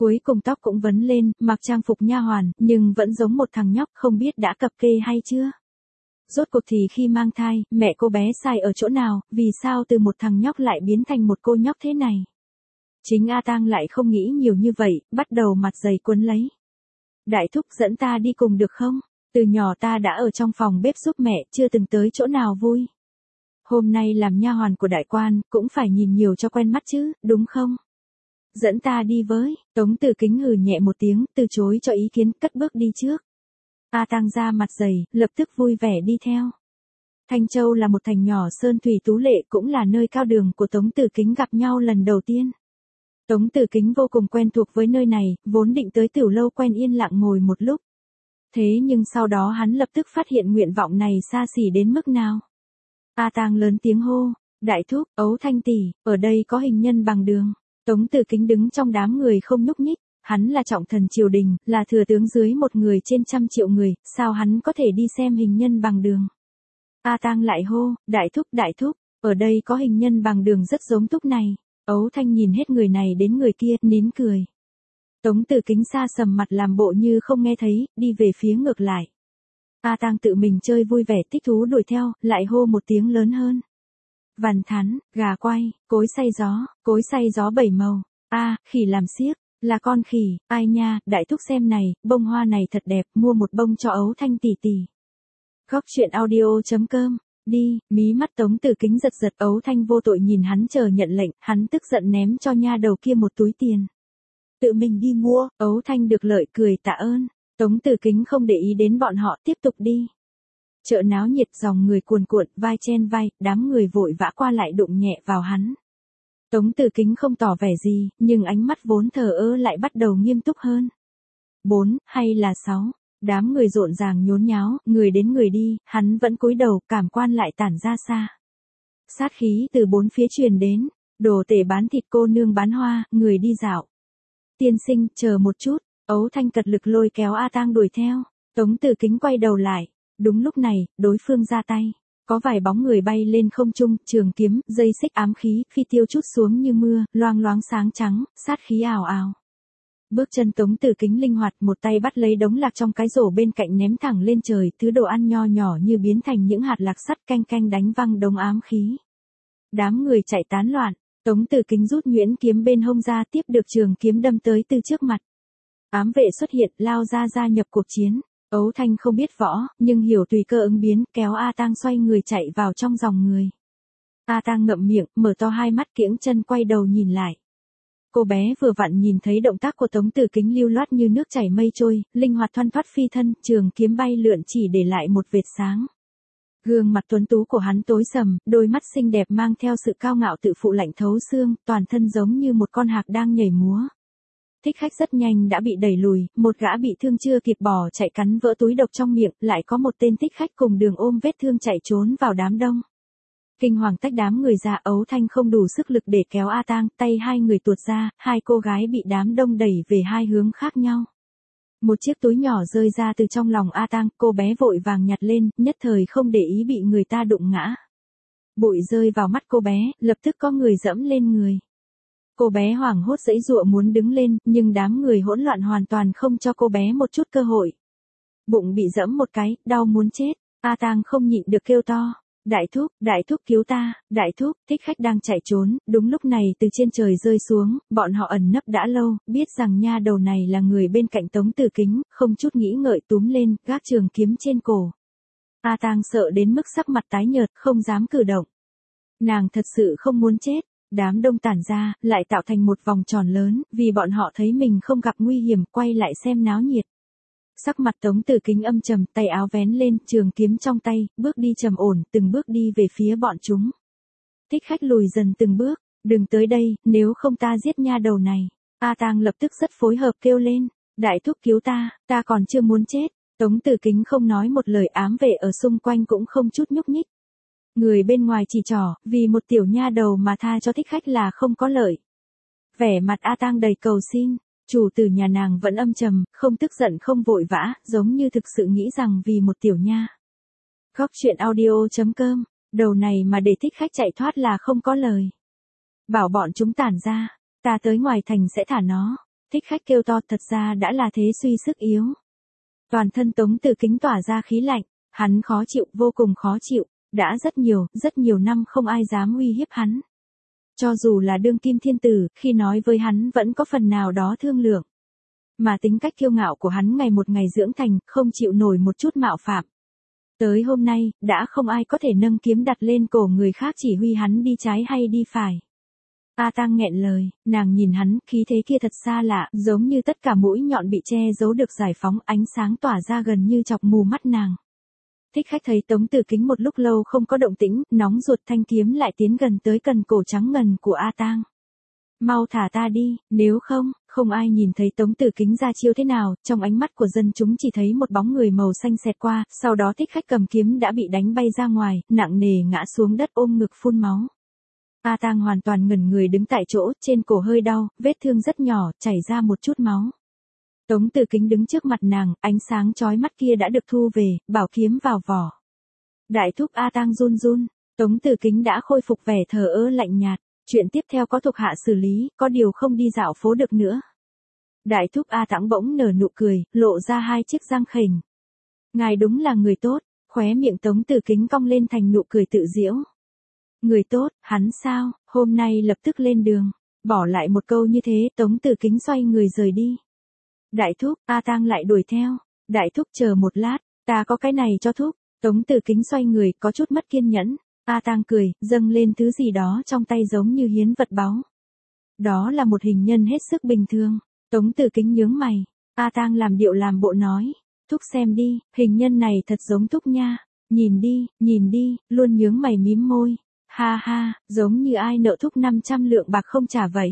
Cuối cùng tóc cũng vấn lên, mặc trang phục nha hoàn, nhưng vẫn giống một thằng nhóc không biết đã cập kê hay chưa. Rốt cuộc thì khi mang thai, mẹ cô bé sai ở chỗ nào, vì sao từ một thằng nhóc lại biến thành một cô nhóc thế này. Chính A Tang lại không nghĩ nhiều như vậy, bắt đầu mặt dày quấn lấy. Đại thúc dẫn ta đi cùng được không? Từ nhỏ ta đã ở trong phòng bếp giúp mẹ, chưa từng tới chỗ nào vui. Hôm nay làm nha hoàn của đại quan, cũng phải nhìn nhiều cho quen mắt chứ, đúng không? Dẫn ta đi với, Tống Tử Kính hừ nhẹ một tiếng, từ chối cho ý kiến, cất bước đi trước. A Tang ra mặt dày, lập tức vui vẻ đi theo. Thanh Châu là một thành nhỏ sơn thủy tú lệ, cũng là nơi cao đường của Tống Tử Kính gặp nhau lần đầu tiên. Tống Tử Kính vô cùng quen thuộc với nơi này, vốn định tới tiểu lâu quen yên lặng ngồi một lúc. Thế nhưng sau đó hắn lập tức phát hiện nguyện vọng này xa xỉ đến mức nào. A Tang lớn tiếng hô, đại thúc, Ấu Thanh tỷ, ở đây có hình nhân bằng đường. Tống Tử Kính đứng trong đám người không nhúc nhích, hắn là trọng thần triều đình, là thừa tướng dưới một người trên 100 triệu người, sao hắn có thể đi xem hình nhân bằng đường. A Tang lại hô, đại thúc, ở đây có hình nhân bằng đường rất giống thúc này. Ấu Thanh nhìn hết người này đến người kia, nín cười. Tống Tử Kính xa sầm mặt làm bộ như không nghe thấy, đi về phía ngược lại. A Tang tự mình chơi vui vẻ thích thú đuổi theo, lại hô một tiếng lớn hơn. Vằn thắn, gà quay, cối xay gió 7 màu. Khỉ làm xiếc, là con khỉ, ai nha, đại thúc xem này, bông hoa này thật đẹp, mua một bông cho Ấu Thanh tỷ tỷ. Góc truyện audio.com, đi, mí mắt Tống Tử Kính giật giật. Ấu Thanh vô tội nhìn hắn chờ nhận lệnh, hắn tức giận ném cho nha đầu kia một túi tiền. Tự mình đi mua, Ấu Thanh được lợi cười tạ ơn. Tống Tử Kính không để ý đến bọn họ, tiếp tục đi. Chợ náo nhiệt, dòng người cuồn cuộn, vai chen vai, đám người vội vã qua lại đụng nhẹ vào hắn. Tống Tử Kính không tỏ vẻ gì, nhưng ánh mắt vốn thờ ơ lại bắt đầu nghiêm túc hơn. 4, hay là 6, đám người rộn ràng nhốn nháo, người đến người đi, hắn vẫn cúi đầu, cảm quan lại tản ra xa. Sát khí từ bốn phía truyền đến, đồ tể bán thịt, cô nương bán hoa, người đi dạo. Tiên sinh, chờ một chút, Ấu Thanh cật lực lôi kéo A Tang đuổi theo. Tống Tử Kính quay đầu lại. Đúng lúc này, đối phương ra tay. Có vài bóng người bay lên không trung, trường kiếm, dây xích ám khí, phi tiêu trút xuống như mưa, loang loáng sáng trắng, sát khí ào ào. Bước chân Tống Tử Kính linh hoạt, một tay bắt lấy đống lạc trong cái rổ bên cạnh ném thẳng lên trời, thứ đồ ăn nho nhỏ như biến thành những hạt lạc sắt canh canh đánh văng đống ám khí. Đám người chạy tán loạn, Tống Tử Kính rút nhuyễn kiếm bên hông ra, tiếp được trường kiếm đâm tới từ trước mặt. Ám vệ xuất hiện, lao ra gia nhập cuộc chiến. Ấu Thanh không biết võ, nhưng hiểu tùy cơ ứng biến, kéo A Tang xoay người chạy vào trong dòng người. A Tang ngậm miệng, mở to hai mắt kiễng chân quay đầu nhìn lại. Cô bé vừa vặn nhìn thấy động tác của Tống Tử Kính lưu loát như nước chảy mây trôi, linh hoạt thoăn thoắt phi thân, trường kiếm bay lượn chỉ để lại một vệt sáng. Gương mặt tuấn tú của hắn tối sầm, đôi mắt xinh đẹp mang theo sự cao ngạo tự phụ lạnh thấu xương, toàn thân giống như một con hạc đang nhảy múa. Thích Khách rất nhanh đã bị đẩy lùi, một gã bị thương chưa kịp bỏ chạy cắn vỡ túi độc trong miệng, lại có một tên Thích Khách cùng đường ôm vết thương chạy trốn vào đám đông. Kinh hoàng tách đám người ra, Ấu Thanh không đủ sức lực để kéo A Tang, tay hai người tuột ra, hai cô gái bị đám đông đẩy về hai hướng khác nhau. Một chiếc túi nhỏ rơi ra từ trong lòng A Tang, cô bé vội vàng nhặt lên, nhất thời không để ý bị người ta đụng ngã. Bụi rơi vào mắt cô bé, lập tức có người dẫm lên người. Cô bé hoảng hốt giãy giụa muốn đứng lên, nhưng đám người hỗn loạn hoàn toàn không cho cô bé một chút cơ hội. Bụng bị dẫm một cái, đau muốn chết, A Tang không nhịn được kêu to. Đại thúc cứu ta, đại thúc. Thích Khách đang chạy trốn, đúng lúc này từ trên trời rơi xuống, bọn họ ẩn nấp đã lâu, biết rằng nha đầu này là người bên cạnh Tống Tử Kính, không chút nghĩ ngợi túm lên, gác trường kiếm trên cổ. A Tang sợ đến mức sắc mặt tái nhợt, không dám cử động. Nàng thật sự không muốn chết. Đám đông tản ra, lại tạo thành một vòng tròn lớn, vì bọn họ thấy mình không gặp nguy hiểm, quay lại xem náo nhiệt. Sắc mặt Tống Tử Kính âm trầm, tay áo vén lên, trường kiếm trong tay, bước đi trầm ổn, từng bước đi về phía bọn chúng. Thích Khách lùi dần từng bước, đừng tới đây, nếu không ta giết nha đầu này. A Tang lập tức rất phối hợp kêu lên, đại thúc cứu ta còn chưa muốn chết. Tống Tử Kính không nói một lời, ám vệ ở xung quanh cũng không chút nhúc nhích. Người bên ngoài chỉ trỏ, vì một tiểu nha đầu mà tha cho Thích Khách là không có lợi. Vẻ mặt A Tang đầy cầu xin, chủ tử nhà nàng vẫn âm trầm, không tức giận không vội vã, giống như thực sự nghĩ rằng vì một tiểu nha. Góc truyện audio.com, đầu này mà để Thích Khách chạy thoát là không có lời. Bảo bọn chúng tản ra, ta tới ngoài thành sẽ thả nó. Thích Khách kêu to, thật ra đã là thế suy sức yếu. Toàn thân Tống Tử Kính tỏa ra khí lạnh, hắn khó chịu, vô cùng khó chịu, đã rất nhiều năm không ai dám uy hiếp hắn. Cho dù là đương kim thiên tử, khi nói với hắn vẫn có phần nào đó thương lượng. Mà tính cách kiêu ngạo của hắn ngày một ngày dưỡng thành, không chịu nổi một chút mạo phạm. Tới hôm nay, đã không ai có thể nâng kiếm đặt lên cổ người khác chỉ huy hắn đi trái hay đi phải. A Tang nghẹn lời, nàng nhìn hắn, khí thế kia thật xa lạ, giống như tất cả mũi nhọn bị che giấu được giải phóng, ánh sáng tỏa ra gần như chọc mù mắt nàng. Thích Khách thấy Tống Tử Kính một lúc lâu không có động tĩnh, nóng ruột, thanh kiếm lại tiến gần tới cần cổ trắng ngần của A Tang. Mau thả ta đi, nếu không ai nhìn thấy Tống Tử Kính ra chiêu thế nào, trong ánh mắt của dân chúng chỉ thấy một bóng người màu xanh xẹt qua, sau đó Thích Khách cầm kiếm đã bị đánh bay ra ngoài, nặng nề ngã xuống đất ôm ngực phun máu. A Tang hoàn toàn ngẩn người đứng tại chỗ, trên cổ hơi đau, vết thương rất nhỏ, chảy ra một chút máu. Tống Tử Kính đứng trước mặt nàng, ánh sáng chói mắt kia đã được thu về, bảo kiếm vào vỏ. Đại thúc. A Tang run run, Tống Tử Kính đã khôi phục vẻ thờ ơ lạnh nhạt, chuyện tiếp theo có thuộc hạ xử lý, có điều không đi dạo phố được nữa. Đại thúc. A Tang bỗng nở nụ cười, lộ ra hai chiếc răng khểnh. Ngài đúng là người tốt, khóe miệng Tống Tử Kính cong lên thành nụ cười tự giễu. Người tốt, hắn sao, hôm nay lập tức lên đường. Bỏ lại một câu như thế, Tống Tử Kính xoay người rời đi. Đại thúc. A Tang lại đuổi theo. Đại thúc chờ một lát, ta có cái này cho thúc. Tống Tử Kính xoay người, có chút mất kiên nhẫn. A Tang cười, dâng lên thứ gì đó trong tay giống như hiến vật báu. Đó là một hình nhân hết sức bình thường. Tống Tử Kính nhướng mày. A Tang làm điệu làm bộ nói. Thúc xem đi, hình nhân này thật giống thúc nha. Nhìn đi, luôn nhướng mày mím môi. Ha ha, giống như ai nợ thúc 500 lượng bạc không trả vậy.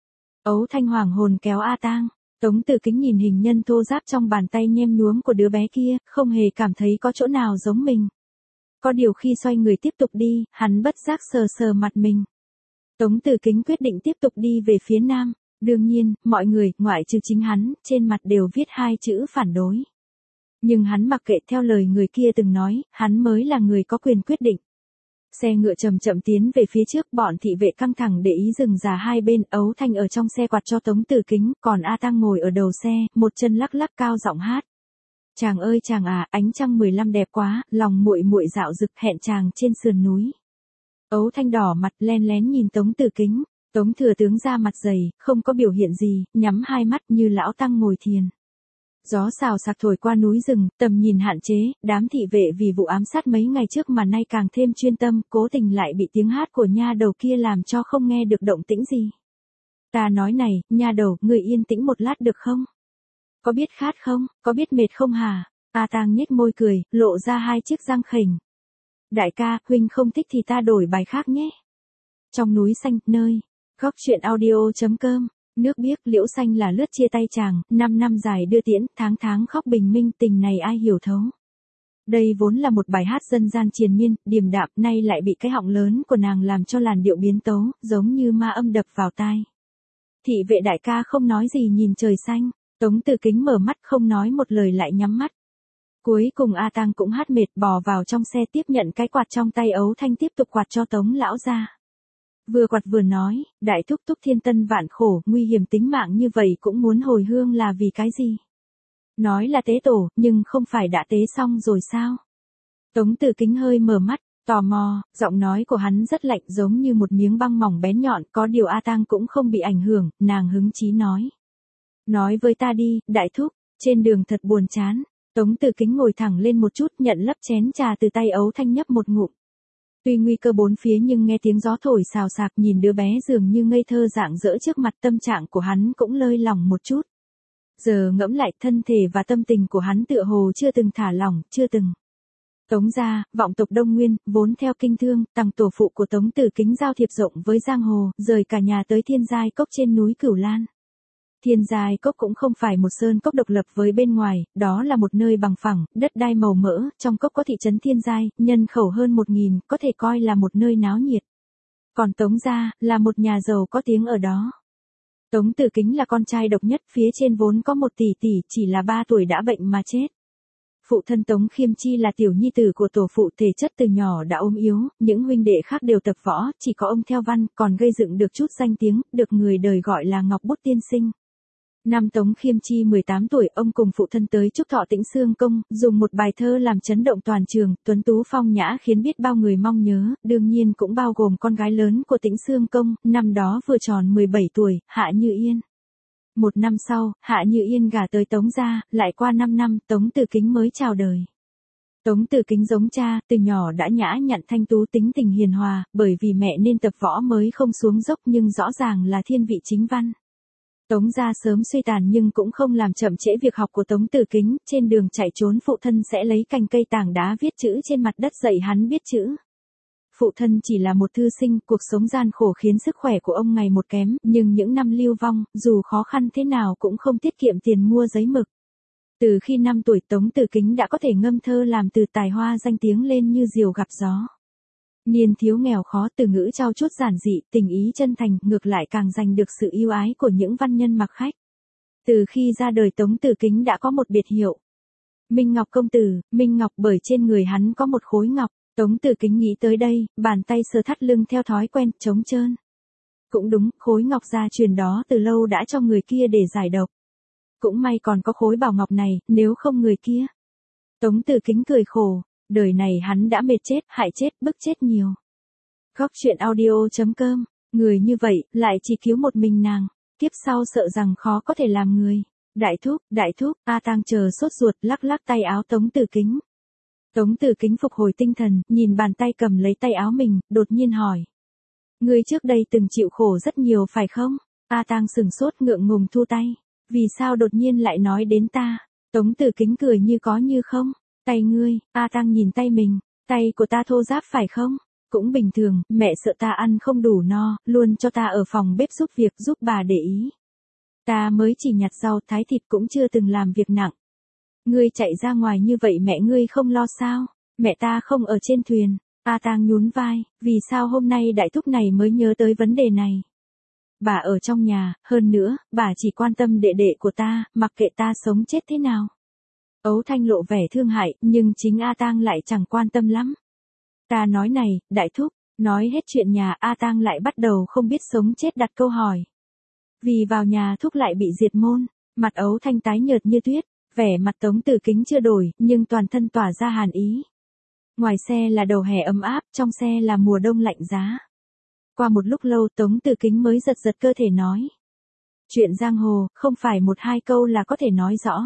Ấu Thanh hoàng hồn kéo A Tang. Tống Tử Kính nhìn hình nhân thô ráp trong bàn tay nhem nhuốm của đứa bé kia, không hề cảm thấy có chỗ nào giống mình. Có điều khi xoay người tiếp tục đi, hắn bất giác sờ sờ mặt mình. Tống Tử Kính quyết định tiếp tục đi về phía nam. Đương nhiên, mọi người, ngoại trừ chính hắn, trên mặt đều viết hai chữ phản đối. Nhưng hắn mặc kệ, theo lời người kia từng nói, hắn mới là người có quyền quyết định. Xe ngựa chậm chậm tiến về phía trước, bọn thị vệ căng thẳng để ý dừng giả hai bên, Ấu Thanh ở trong xe quạt cho Tống Tử Kính, còn A Tang ngồi ở đầu xe, một chân lắc lắc cao giọng hát. Chàng ơi chàng à, ánh trăng 15 đẹp quá, lòng muội muội dạo dực, hẹn chàng trên sườn núi. Ấu Thanh đỏ mặt, len lén nhìn Tống Tử Kính. Tống thừa tướng ra mặt dày, không có biểu hiện gì, nhắm hai mắt như lão tăng ngồi thiền. Gió xào xạc thổi qua núi rừng, tầm nhìn hạn chế, đám thị vệ vì vụ ám sát mấy ngày trước mà nay càng thêm chuyên tâm, cố tình lại bị tiếng hát của nha đầu kia làm cho không nghe được động tĩnh gì. Ta nói này, nha đầu, người yên tĩnh một lát được không? Có biết khát không, có biết mệt không hả? A Tang nhếch môi cười, lộ ra hai chiếc răng khểnh. Đại ca, huynh không thích thì ta đổi bài khác nhé. Trong núi xanh, nơi, góc truyện audio.com. Nước biếc liễu xanh là lướt chia tay chàng, 5 năm dài đưa tiễn, tháng tháng khóc bình minh, tình này ai hiểu thấu. Đây vốn là một bài hát dân gian triền miên, điềm đạm, nay lại bị cái họng lớn của nàng làm cho làn điệu biến tấu, giống như ma âm đập vào tai. Thị vệ đại ca không nói gì nhìn trời xanh, Tống Tử Kính mở mắt không nói một lời lại nhắm mắt. Cuối cùng A Tang cũng hát mệt, bò vào trong xe tiếp nhận cái quạt trong tay Ấu Thanh tiếp tục quạt cho Tống lão ra. Vừa quạt vừa nói, đại thúc thúc thiên tân vạn khổ, nguy hiểm tính mạng như vậy cũng muốn hồi hương là vì cái gì? Nói là tế tổ, nhưng không phải đã tế xong rồi sao? Tống Tử Kính hơi mở mắt, tò mò, giọng nói của hắn rất lạnh giống như một miếng băng mỏng bén nhọn, có điều A Tang cũng không bị ảnh hưởng, nàng hứng chí nói. Nói với ta đi, đại thúc, trên đường thật buồn chán. Tống Tử Kính ngồi thẳng lên một chút, nhận lấp chén trà từ tay Ấu Thanh nhấp một ngụm. Tuy nguy cơ bốn phía nhưng nghe tiếng gió thổi xào xạc, nhìn đứa bé dường như ngây thơ rạng rỡ trước mặt, tâm trạng của hắn cũng lơi lỏng một chút. Giờ ngẫm lại, thân thể và tâm tình của hắn tựa hồ chưa từng thả lỏng, chưa từng. Tống gia, vọng tộc Đông Nguyên, vốn theo kinh thương, tằng tổ phụ của Tống Tử Kính giao thiệp rộng với giang hồ, rời cả nhà tới Thiên Giai Cốc trên núi Cửu Lan. Thiên Giai Cốc cũng không phải một sơn cốc độc lập với bên ngoài, đó là một nơi bằng phẳng, đất đai màu mỡ, trong cốc có thị trấn Thiên Giai, nhân khẩu hơn 1000, có thể coi là một nơi náo nhiệt. Còn Tống gia, là một nhà giàu có tiếng ở đó. Tống Tử Kính là con trai độc nhất, phía trên vốn có một tỷ tỷ, chỉ là 3 tuổi đã bệnh mà chết. Phụ thân Tống Khiêm Chi là tiểu nhi tử của tổ phụ, thể chất từ nhỏ đã ốm yếu, những huynh đệ khác đều tập võ, chỉ có ông theo văn, còn gây dựng được chút danh tiếng, được người đời gọi là Ngọc Bút tiên sinh. Năm Tống Khiêm Chi 18 tuổi, ông cùng phụ thân tới chúc thọ Tĩnh Xương Công, dùng một bài thơ làm chấn động toàn trường, tuấn tú phong nhã khiến biết bao người mong nhớ, đương nhiên cũng bao gồm con gái lớn của Tĩnh Xương Công, năm đó vừa tròn 17 tuổi, Hạ Như Yên. Một năm sau, Hạ Như Yên gả tới Tống gia, lại qua 5 năm, Tống Tử Kính mới chào đời. Tống Tử Kính giống cha, từ nhỏ đã nhã nhặn thanh tú, tính tình hiền hòa, bởi vì mẹ nên tập võ mới không xuống dốc, nhưng rõ ràng là thiên vị chính văn. Tống gia sớm suy tàn nhưng cũng không làm chậm trễ việc học của Tống Tử Kính, trên đường chạy trốn phụ thân sẽ lấy cành cây tảng đá viết chữ trên mặt đất dạy hắn viết chữ. Phụ thân chỉ là một thư sinh, cuộc sống gian khổ khiến sức khỏe của ông ngày một kém, nhưng những năm lưu vong, dù khó khăn thế nào cũng không tiết kiệm tiền mua giấy mực. Từ khi 5 tuổi, Tống Tử Kính đã có thể ngâm thơ làm từ tài hoa danh tiếng lên như diều gặp gió. Niên thiếu nghèo khó, từ ngữ trau chuốt giản dị, tình ý chân thành, ngược lại càng giành được sự yêu ái của những văn nhân mặc khách. Từ khi ra đời, Tống Tử Kính đã có một biệt hiệu. Minh Ngọc công tử, Minh Ngọc bởi trên người hắn có một khối ngọc. Tống Tử Kính nghĩ tới đây, bàn tay sờ thắt lưng theo thói quen, trống trơn. Cũng đúng, khối ngọc gia truyền đó từ lâu đã cho người kia để giải độc. Cũng may còn có khối bảo ngọc này, nếu không người kia. Tống Tử Kính cười khổ, đời này hắn đã mệt chết, hại chết, bức chết nhiều. Góc truyện audio.com, người như vậy, lại chỉ cứu một mình nàng, kiếp sau sợ rằng khó có thể làm người. Đại thúc, A Tang chờ sốt ruột, lắc lắc tay áo Tống Tử Kính. Tống Tử Kính phục hồi tinh thần, nhìn bàn tay cầm lấy tay áo mình, đột nhiên hỏi. Ngươi trước đây từng chịu khổ rất nhiều phải không? A Tang sừng sốt, ngượng ngùng thu tay. Vì sao đột nhiên lại nói đến ta? Tống Tử Kính cười như có như không. Tay ngươi, A Tang nhìn tay mình, tay của ta thô ráp phải không? Cũng bình thường, mẹ sợ ta ăn không đủ no, luôn cho ta ở phòng bếp giúp việc, giúp bà để ý. Ta mới chỉ nhặt rau, thái thịt, cũng chưa từng làm việc nặng. Ngươi chạy ra ngoài như vậy mẹ ngươi không lo sao? Mẹ ta không ở trên thuyền. A Tang nhún vai, vì sao hôm nay đại thúc này mới nhớ tới vấn đề này? Bà ở trong nhà, hơn nữa, bà chỉ quan tâm đệ đệ của ta, mặc kệ ta sống chết thế nào. Ấu Thanh lộ vẻ thương hại, nhưng chính A Tang lại chẳng quan tâm lắm. Ta nói này, đại thúc, nói hết chuyện nhà, A Tang lại bắt đầu không biết sống chết đặt câu hỏi. Vì vào nhà thúc lại bị diệt môn, mặt Ấu Thanh tái nhợt như tuyết, vẻ mặt Tống Tử Kính chưa đổi, nhưng toàn thân tỏa ra hàn ý. Ngoài xe là đầu hè ấm áp, trong xe là mùa đông lạnh giá. Qua một lúc lâu, Tống Tử Kính mới giật giật cơ thể nói. Chuyện giang hồ, không phải một hai câu là có thể nói rõ.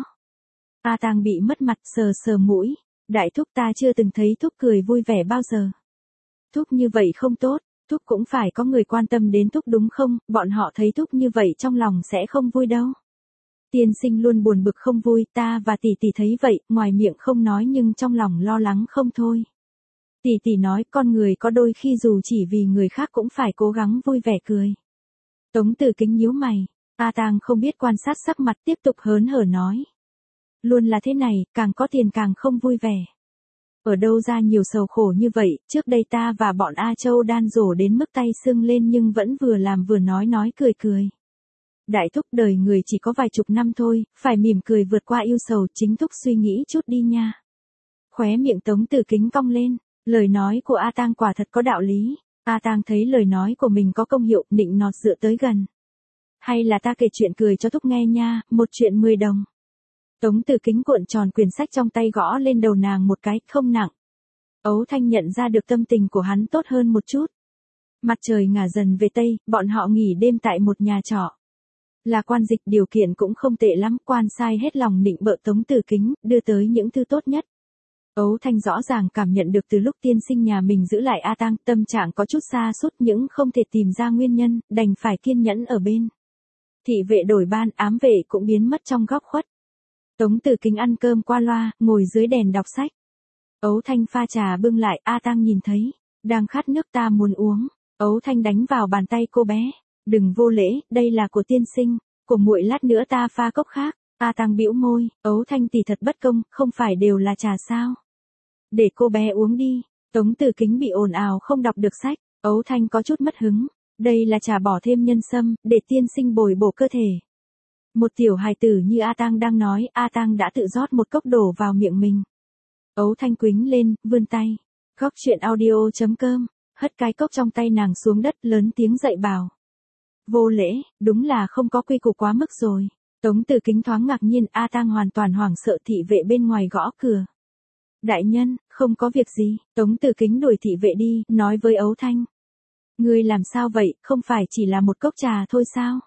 A Tang bị mất mặt, sờ sờ mũi. Đại thúc, ta chưa từng thấy thúc cười vui vẻ bao giờ. Thúc như vậy không tốt, thúc cũng phải có người quan tâm đến thúc đúng không, bọn họ thấy thúc như vậy trong lòng sẽ không vui đâu. Tiên sinh luôn buồn bực không vui, ta và tỷ tỷ thấy vậy, ngoài miệng không nói nhưng trong lòng lo lắng không thôi. Tỷ tỷ nói con người có đôi khi dù chỉ vì người khác cũng phải cố gắng vui vẻ cười. Tống Tử Kính nhíu mày, A Tang không biết quan sát sắc mặt, tiếp tục hớn hở nói. Luôn là thế này, càng có tiền càng không vui vẻ. Ở đâu ra nhiều sầu khổ như vậy, trước đây ta và bọn A Châu đan rổ đến mức tay sưng lên nhưng vẫn vừa làm vừa nói cười cười. Đại thúc, đời người chỉ có vài chục năm thôi, phải mỉm cười vượt qua yêu sầu, chính thúc suy nghĩ chút đi nha. Khóe miệng Tống Tử Kính cong lên, lời nói của A Tang quả thật có đạo lý. A Tang thấy lời nói của mình có công hiệu, nịnh nọt dựa tới gần. Hay là ta kể chuyện cười cho thúc nghe nha, một chuyện 10 đồng. Tống Tử Kính cuộn tròn quyển sách trong tay gõ lên đầu nàng một cái, không nặng. Ấu Thanh nhận ra được tâm tình của hắn tốt hơn một chút. Mặt trời ngả dần về Tây, bọn họ nghỉ đêm tại một nhà trọ. Là quan dịch, điều kiện cũng không tệ lắm, quan sai hết lòng nịnh bợ Tống Tử Kính, đưa tới những thứ tốt nhất. Ấu Thanh rõ ràng cảm nhận được từ lúc tiên sinh nhà mình giữ lại A Tang, tâm trạng có chút sa sút nhưng không thể tìm ra nguyên nhân, đành phải kiên nhẫn ở bên. Thị vệ đổi ban, ám vệ cũng biến mất trong góc khuất. Tống Tử Kính ăn cơm qua loa, ngồi dưới đèn đọc sách. Ấu Thanh pha trà bưng lại, A Tang nhìn thấy, đang khát nước, ta muốn uống. Ấu Thanh đánh vào bàn tay cô bé. Đừng vô lễ, đây là của tiên sinh, của muội lát nữa ta pha cốc khác. A Tang bĩu môi, Ấu Thanh tỷ thật bất công, không phải đều là trà sao? Để cô bé uống đi. Tống Tử Kính bị ồn ào không đọc được sách, Ấu Thanh có chút mất hứng. Đây là trà bỏ thêm nhân sâm, để tiên sinh bồi bổ cơ thể. Một tiểu hài tử như A Tang đang nói, A Tang đã tự rót một cốc đổ vào miệng mình. Ấu Thanh quĩnh lên, vươn tay. Góc truyện audio.com, hất cái cốc trong tay nàng xuống đất, lớn tiếng dạy bảo. Vô lễ, đúng là không có quy củ quá mức rồi. Tống Từ Kính thoáng ngạc nhiên, A Tang hoàn toàn hoảng sợ, thị vệ bên ngoài gõ cửa. Đại nhân, không có việc gì, Tống Từ Kính đuổi thị vệ đi, nói với Ấu Thanh. Ngươi làm sao vậy, không phải chỉ là một cốc trà thôi sao?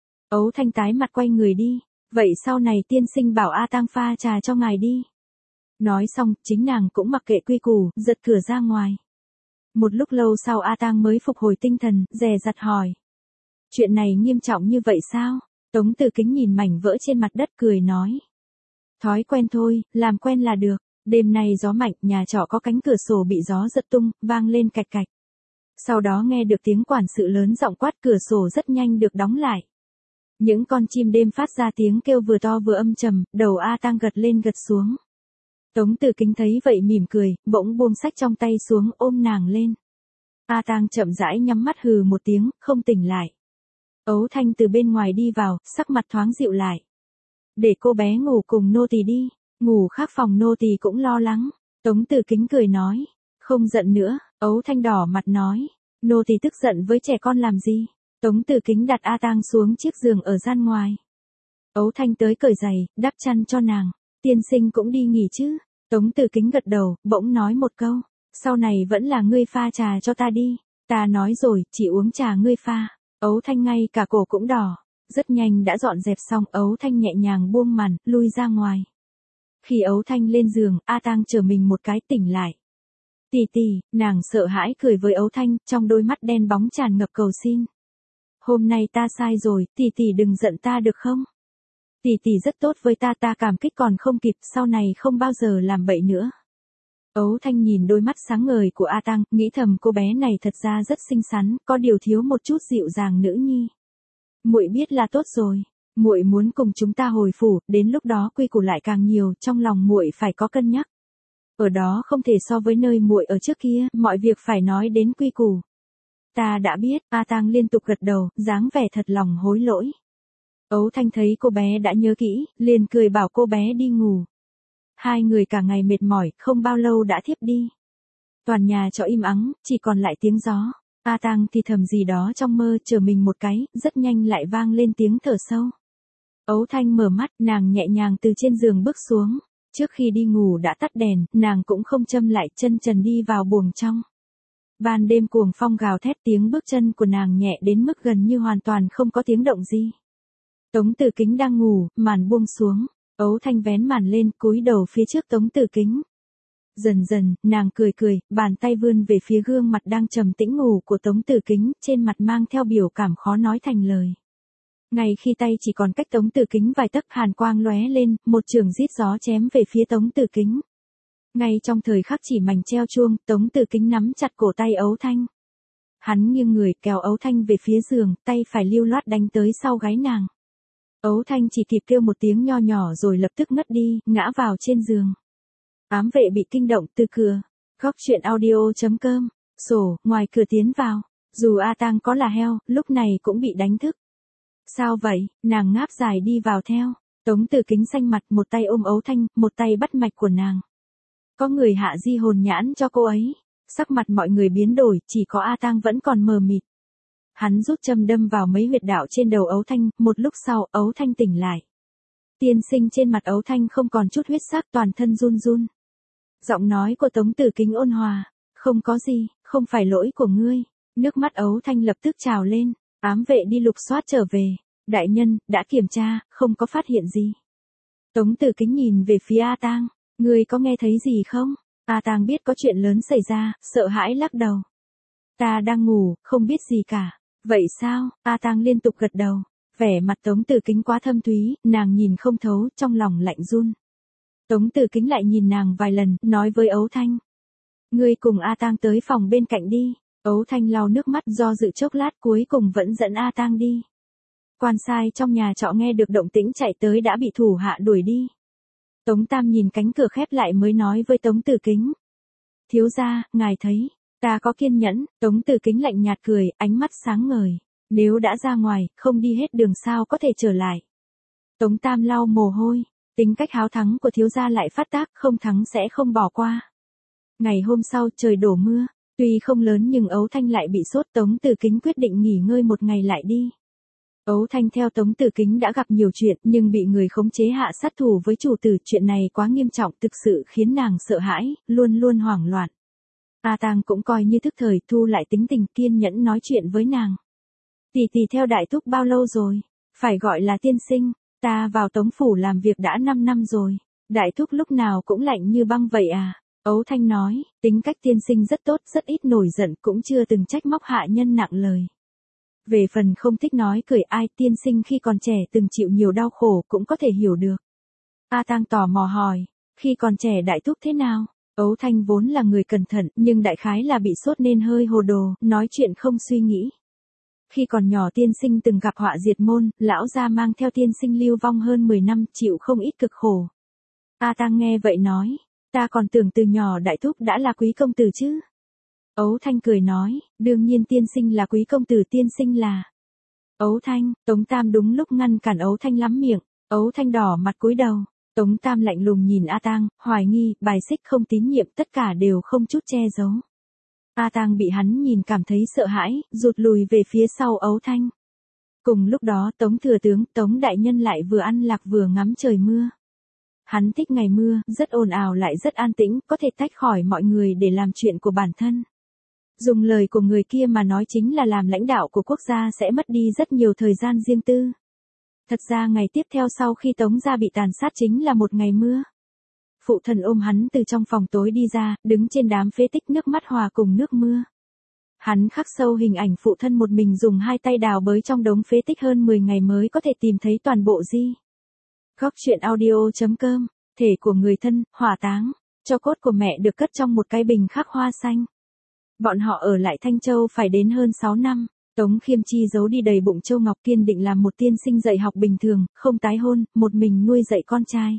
Ấu Thanh tái mặt quay người đi, vậy sau này tiên sinh bảo A Tang pha trà cho ngài đi. Nói xong, chính nàng cũng mặc kệ quy củ, giật cửa ra ngoài. Một lúc lâu sau A Tang mới phục hồi tinh thần, dè dặt hỏi. Chuyện này nghiêm trọng như vậy sao? Tống Từ Kính nhìn mảnh vỡ trên mặt đất cười nói. Thói quen thôi, làm quen là được. Đêm nay gió mạnh, nhà trọ có cánh cửa sổ bị gió giật tung, vang lên cạch cạch. Sau đó nghe được tiếng quản sự lớn giọng quát, cửa sổ rất nhanh được đóng lại. Những con chim đêm phát ra tiếng kêu vừa to vừa âm trầm, đầu A Tang gật lên gật xuống. Tống Từ Kính thấy vậy mỉm cười, bỗng buông sách trong tay xuống, ôm nàng lên. A Tang chậm rãi nhắm mắt hừ một tiếng, không tỉnh lại. Ấu Thanh từ bên ngoài đi vào, sắc mặt thoáng dịu lại. Để cô bé ngủ cùng nô tỳ đi, ngủ khác phòng nô tỳ cũng lo lắng. Tống Từ Kính cười nói, không giận nữa. Ấu Thanh đỏ mặt nói, nô tỳ tức giận với trẻ con làm gì? Tống Từ Kính đặt A Tang xuống chiếc giường ở gian ngoài. Ấu Thanh tới cởi giày, đắp chăn cho nàng. Tiên sinh cũng đi nghỉ chứ? Tống Từ Kính gật đầu, bỗng nói một câu, sau này vẫn là ngươi pha trà cho ta đi. Ta nói rồi, chỉ uống trà ngươi pha. Ấu Thanh ngay cả cổ cũng đỏ. Rất nhanh đã dọn dẹp xong, Ấu Thanh nhẹ nhàng buông màn, lui ra ngoài. Khi Ấu Thanh lên giường, A Tang trở mình một cái tỉnh lại. Tỷ tỷ, nàng sợ hãi cười với Ấu Thanh, trong đôi mắt đen bóng tràn ngập cầu xin. Hôm nay ta sai rồi, tỷ tỷ đừng giận ta được không? Tỷ tỷ rất tốt với ta, ta cảm kích còn không kịp, sau này không bao giờ làm bậy nữa. Ấu Thanh nhìn đôi mắt sáng ngời của A Tang, nghĩ thầm cô bé này thật ra rất xinh xắn, có điều thiếu một chút dịu dàng nữ nhi. Muội biết là tốt rồi, muội muốn cùng chúng ta hồi phủ, đến lúc đó quy củ lại càng nhiều, trong lòng muội phải có cân nhắc. Ở đó không thể so với nơi muội ở trước kia, mọi việc phải nói đến quy củ. Ta đã biết, A Tang liên tục gật đầu, dáng vẻ thật lòng hối lỗi. Ấu Thanh thấy cô bé đã nhớ kỹ, liền cười bảo cô bé đi ngủ. Hai người cả ngày mệt mỏi, không bao lâu đã thiếp đi. Toàn nhà trọ im ắng, chỉ còn lại tiếng gió. A Tang thì thầm gì đó trong mơ, chờ mình một cái, rất nhanh lại vang lên tiếng thở sâu. Ấu Thanh mở mắt, nàng nhẹ nhàng từ trên giường bước xuống. Trước khi đi ngủ đã tắt đèn, nàng cũng không châm lại, chân trần đi vào buồng trong. Ban đêm cuồng phong gào thét, tiếng bước chân của nàng nhẹ đến mức gần như hoàn toàn không có tiếng động gì. Tống Từ Kính đang ngủ, màn buông xuống. Ấu Thanh vén màn lên, cúi đầu phía trước Tống Từ Kính. Dần dần, nàng cười cười, bàn tay vươn về phía gương mặt đang trầm tĩnh ngủ của Tống Từ Kính, trên mặt mang theo biểu cảm khó nói thành lời. Ngay khi tay chỉ còn cách Tống Từ Kính vài tấc, hàn quang lóe lên, một chưởng rít gió chém về phía Tống Từ Kính. Ngay trong thời khắc chỉ mảnh treo chuông, Tống Từ Kính nắm chặt cổ tay Ấu Thanh. Hắn nghiêng người kéo Ấu Thanh về phía giường, tay phải lưu loát đánh tới sau gáy nàng. Ấu Thanh chỉ kịp kêu một tiếng nho nhỏ rồi lập tức ngất đi, ngã vào trên giường. Ám vệ bị kinh động từ cửa. Góc chuyện audio.com. Sổ, ngoài cửa tiến vào. Dù A Tang có là heo, lúc này cũng bị đánh thức. Sao vậy? Nàng ngáp dài đi vào theo. Tống Từ Kính xanh mặt, một tay ôm Ấu Thanh, một tay bắt mạch của nàng. Có người hạ di hồn nhãn cho cô ấy. Sắc mặt mọi người biến đổi, chỉ có A Tang vẫn còn mờ mịt. Hắn rút châm đâm vào mấy huyệt đạo trên đầu Ấu Thanh, một lúc sau, Ấu Thanh tỉnh lại. Tiên sinh trên mặt Ấu Thanh không còn chút huyết sắc, toàn thân run run. Giọng nói của Tống Từ Kính ôn hòa, không có gì, không phải lỗi của ngươi. Nước mắt Ấu Thanh lập tức trào lên, ám vệ đi lục soát trở về. Đại nhân, đã kiểm tra, không có phát hiện gì. Tống Từ Kính nhìn về phía A Tang, ngươi có nghe thấy gì không? A Tang biết có chuyện lớn xảy ra, sợ hãi lắc đầu. Ta đang ngủ, không biết gì cả. Vậy sao? A Tang liên tục gật đầu. Vẻ mặt Tống Từ Kính quá thâm thúy, nàng nhìn không thấu, trong lòng lạnh run. Tống Từ Kính lại nhìn nàng vài lần, nói với Ấu Thanh. Ngươi cùng A Tang tới phòng bên cạnh đi. Ấu Thanh lau nước mắt, do dự chốc lát cuối cùng vẫn dẫn A Tang đi. Quan sai trong nhà trọ nghe được động tĩnh chạy tới đã bị thủ hạ đuổi đi. Tống Tam nhìn cánh cửa khép lại mới nói với Tống Từ Kính. Thiếu gia, ngài thấy, ta có kiên nhẫn. Tống Từ Kính lạnh nhạt cười, ánh mắt sáng ngời. Nếu đã ra ngoài, không đi hết đường sao có thể trở lại. Tống Tam lau mồ hôi. Tính cách háo thắng của thiếu gia lại phát tác, không thắng sẽ không bỏ qua. Ngày hôm sau trời đổ mưa, tuy không lớn nhưng Ấu Thanh lại bị sốt. Tống Từ Kính quyết định nghỉ ngơi một ngày lại đi. Ấu Thanh theo Tống Tử Kính đã gặp nhiều chuyện nhưng bị người khống chế hạ sát thủ với chủ tử, chuyện này quá nghiêm trọng thực sự khiến nàng sợ hãi, luôn luôn hoảng loạn. A Tang cũng coi như thức thời thu lại tính tình kiên nhẫn nói chuyện với nàng. Tỷ tỷ theo đại thúc bao lâu rồi? Phải gọi là tiên sinh, ta vào Tống phủ làm việc đã 5 năm rồi. Đại thúc lúc nào cũng lạnh như băng vậy à? Ấu Thanh nói, tính cách tiên sinh rất tốt, rất ít nổi giận, cũng chưa từng trách móc hạ nhân nặng lời. Về phần không thích nói cười ai, tiên sinh khi còn trẻ từng chịu nhiều đau khổ cũng có thể hiểu được. A Tang tò mò hỏi, khi còn trẻ đại thúc thế nào? Ấu Thanh vốn là người cẩn thận, nhưng đại khái là bị sốt nên hơi hồ đồ, nói chuyện không suy nghĩ. Khi còn nhỏ tiên sinh từng gặp họa diệt môn, lão gia mang theo tiên sinh lưu vong hơn 10 năm, chịu không ít cực khổ. A Tang nghe vậy nói, ta còn tưởng từ nhỏ đại thúc đã là quý công tử chứ. Ấu Thanh cười nói, đương nhiên tiên sinh là quý công tử, tiên sinh là. Ấu Thanh, Tống Tam đúng lúc ngăn cản Ấu Thanh lắm miệng, Ấu Thanh đỏ mặt cúi đầu. Tống Tam lạnh lùng nhìn A Tang, hoài nghi, bài xích, không tín nhiệm, tất cả đều không chút che giấu. A Tang bị hắn nhìn cảm thấy sợ hãi, rụt lùi về phía sau Ấu Thanh. Cùng lúc đó Tống thừa tướng, Tống đại nhân lại vừa ăn lạc vừa ngắm trời mưa. Hắn thích ngày mưa, rất ồn ào lại rất an tĩnh, có thể tách khỏi mọi người để làm chuyện của bản thân. Dùng lời của người kia mà nói chính là làm lãnh đạo của quốc gia sẽ mất đi rất nhiều thời gian riêng tư. Thật ra ngày tiếp theo sau khi Tống gia bị tàn sát chính là một ngày mưa. Phụ thân ôm hắn từ trong phòng tối đi ra, đứng trên đám phế tích, nước mắt hòa cùng nước mưa. Hắn khắc sâu hình ảnh phụ thân một mình dùng hai tay đào bới trong đống phế tích hơn 10 ngày mới có thể tìm thấy toàn bộ di. Góc truyện audio.com, thể của người thân, hỏa táng, tro cốt của mẹ được cất trong một cái bình khắc hoa xanh. Bọn họ ở lại Thanh Châu phải đến hơn 6 năm. Tống Khiêm Chi giấu đi đầy bụng châu ngọc, kiên định làm một tiên sinh dạy học bình thường, không tái hôn, một mình nuôi dạy con trai.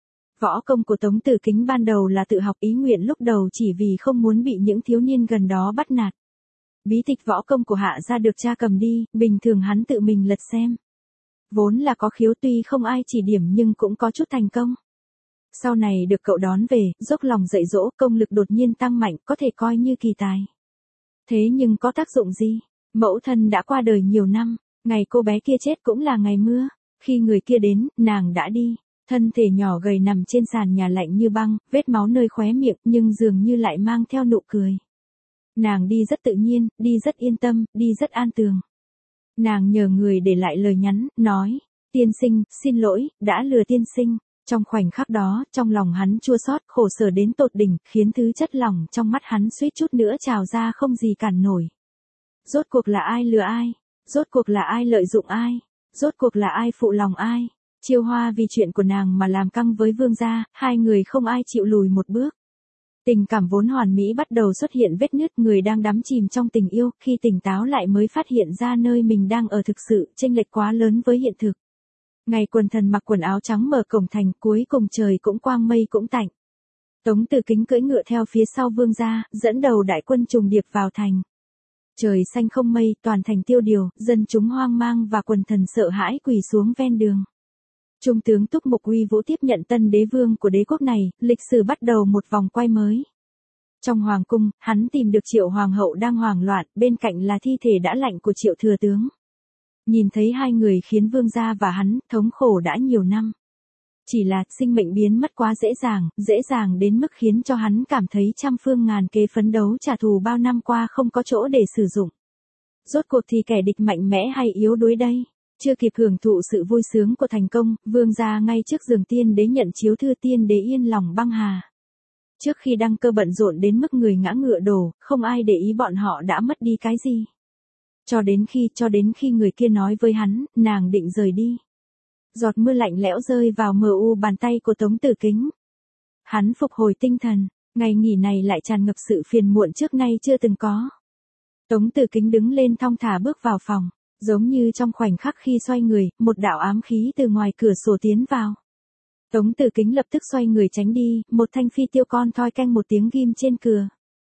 Võ công của Tống Tử Kính ban đầu là tự học ý nguyện lúc đầu chỉ vì không muốn bị những thiếu niên gần đó bắt nạt. Bí tịch võ công của Hạ gia được cha cầm đi, bình thường hắn tự mình lật xem. Vốn là có khiếu tuy không ai chỉ điểm nhưng cũng có chút thành công. Sau này được cậu đón về, dốc lòng dạy dỗ, công lực đột nhiên tăng mạnh, có thể coi như kỳ tài. Thế nhưng có tác dụng gì? Mẫu thân đã qua đời nhiều năm, ngày cô bé kia chết cũng là ngày mưa. Khi người kia đến, nàng đã đi. Thân thể nhỏ gầy nằm trên sàn nhà lạnh như băng, vết máu nơi khóe miệng nhưng dường như lại mang theo nụ cười. Nàng đi rất tự nhiên, đi rất yên tâm, đi rất an tường. Nàng nhờ người để lại lời nhắn, nói, tiên sinh, xin lỗi, đã lừa tiên sinh. Trong khoảnh khắc đó, trong lòng hắn chua xót, khổ sở đến tột đỉnh, khiến thứ chất lỏng trong mắt hắn suýt chút nữa trào ra không gì cản nổi. Rốt cuộc là ai lừa ai? Rốt cuộc là ai lợi dụng ai? Rốt cuộc là ai phụ lòng ai? Chiêu Hoa vì chuyện của nàng mà làm căng với Vương gia, hai người không ai chịu lùi một bước. Tình cảm vốn hoàn mỹ bắt đầu xuất hiện vết nứt, người đang đắm chìm trong tình yêu, khi tỉnh táo lại mới phát hiện ra nơi mình đang ở thực sự chênh lệch quá lớn với hiện thực. Ngày quần thần mặc quần áo trắng mở cổng thành, cuối cùng trời cũng quang mây cũng tạnh. Tống Tử Kính cưỡi ngựa theo phía sau Vương gia, dẫn đầu đại quân trùng điệp vào thành. Trời xanh không mây, toàn thành tiêu điều, dân chúng hoang mang và quần thần sợ hãi quỳ xuống ven đường. Trung tướng Túc Mục uy vũ tiếp nhận tân đế vương của đế quốc này, lịch sử bắt đầu một vòng quay mới. Trong hoàng cung, hắn tìm được Triệu hoàng hậu đang hoảng loạn, bên cạnh là thi thể đã lạnh của Triệu thừa tướng. Nhìn thấy hai người khiến Vương gia và hắn thống khổ đã nhiều năm. Chỉ là sinh mệnh biến mất quá dễ dàng đến mức khiến cho hắn cảm thấy trăm phương ngàn kế phấn đấu trả thù bao năm qua không có chỗ để sử dụng. Rốt cuộc thì kẻ địch mạnh mẽ hay yếu đuối đây? Chưa kịp hưởng thụ sự vui sướng của thành công, Vương gia ngay trước giường tiên đế nhận chiếu thư, tiên đế yên lòng băng hà. Trước khi đăng cơ bận rộn đến mức người ngã ngựa đổ, không ai để ý bọn họ đã mất đi cái gì. Cho đến khi người kia nói với hắn, nàng định rời đi. Giọt mưa lạnh lẽo rơi vào mờ u bàn tay của Tống Tử Kính. Hắn phục hồi tinh thần, ngày nghỉ này lại tràn ngập sự phiền muộn trước nay chưa từng có. Tống Tử Kính đứng lên thong thả bước vào phòng, giống như trong khoảnh khắc khi xoay người, một đạo ám khí từ ngoài cửa sổ tiến vào. Tống Tử Kính lập tức xoay người tránh đi, một thanh phi tiêu con thoi canh một tiếng ghim trên cửa.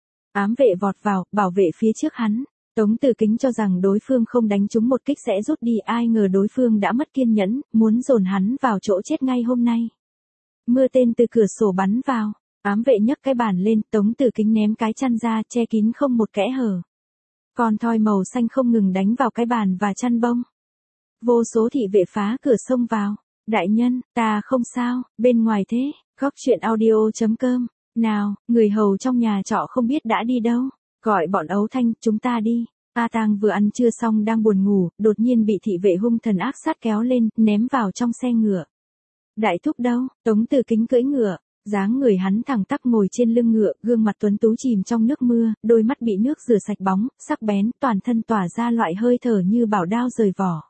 Ám vệ vọt vào, bảo vệ phía trước hắn. Tống Tử Kính cho rằng đối phương không đánh trúng một kích sẽ rút đi, ai ngờ đối phương đã mất kiên nhẫn, muốn dồn hắn vào chỗ chết ngay hôm nay. Mưa tên từ cửa sổ bắn vào, ám vệ nhấc cái bàn lên, Tống Tử Kính ném cái chăn ra, che kín không một kẽ hở. Con thoi màu xanh không ngừng đánh vào cái bàn và chăn bông. Vô số thị vệ phá cửa xông vào. Đại nhân, ta không sao, bên ngoài thế, góc chuyện audio.com. Nào, người hầu trong nhà trọ không biết đã đi đâu. Gọi bọn Ấu Thanh, chúng ta đi. A Tang vừa ăn trưa xong đang buồn ngủ, đột nhiên bị thị vệ hung thần ác sát kéo lên, ném vào trong xe ngựa. Đại thúc đâu? Tống Từ Kính cưỡi ngựa, dáng người hắn thẳng tắp ngồi trên lưng ngựa, gương mặt tuấn tú chìm trong nước mưa, đôi mắt bị nước rửa sạch bóng, sắc bén, toàn thân tỏa ra loại hơi thở như bảo đao rời vỏ.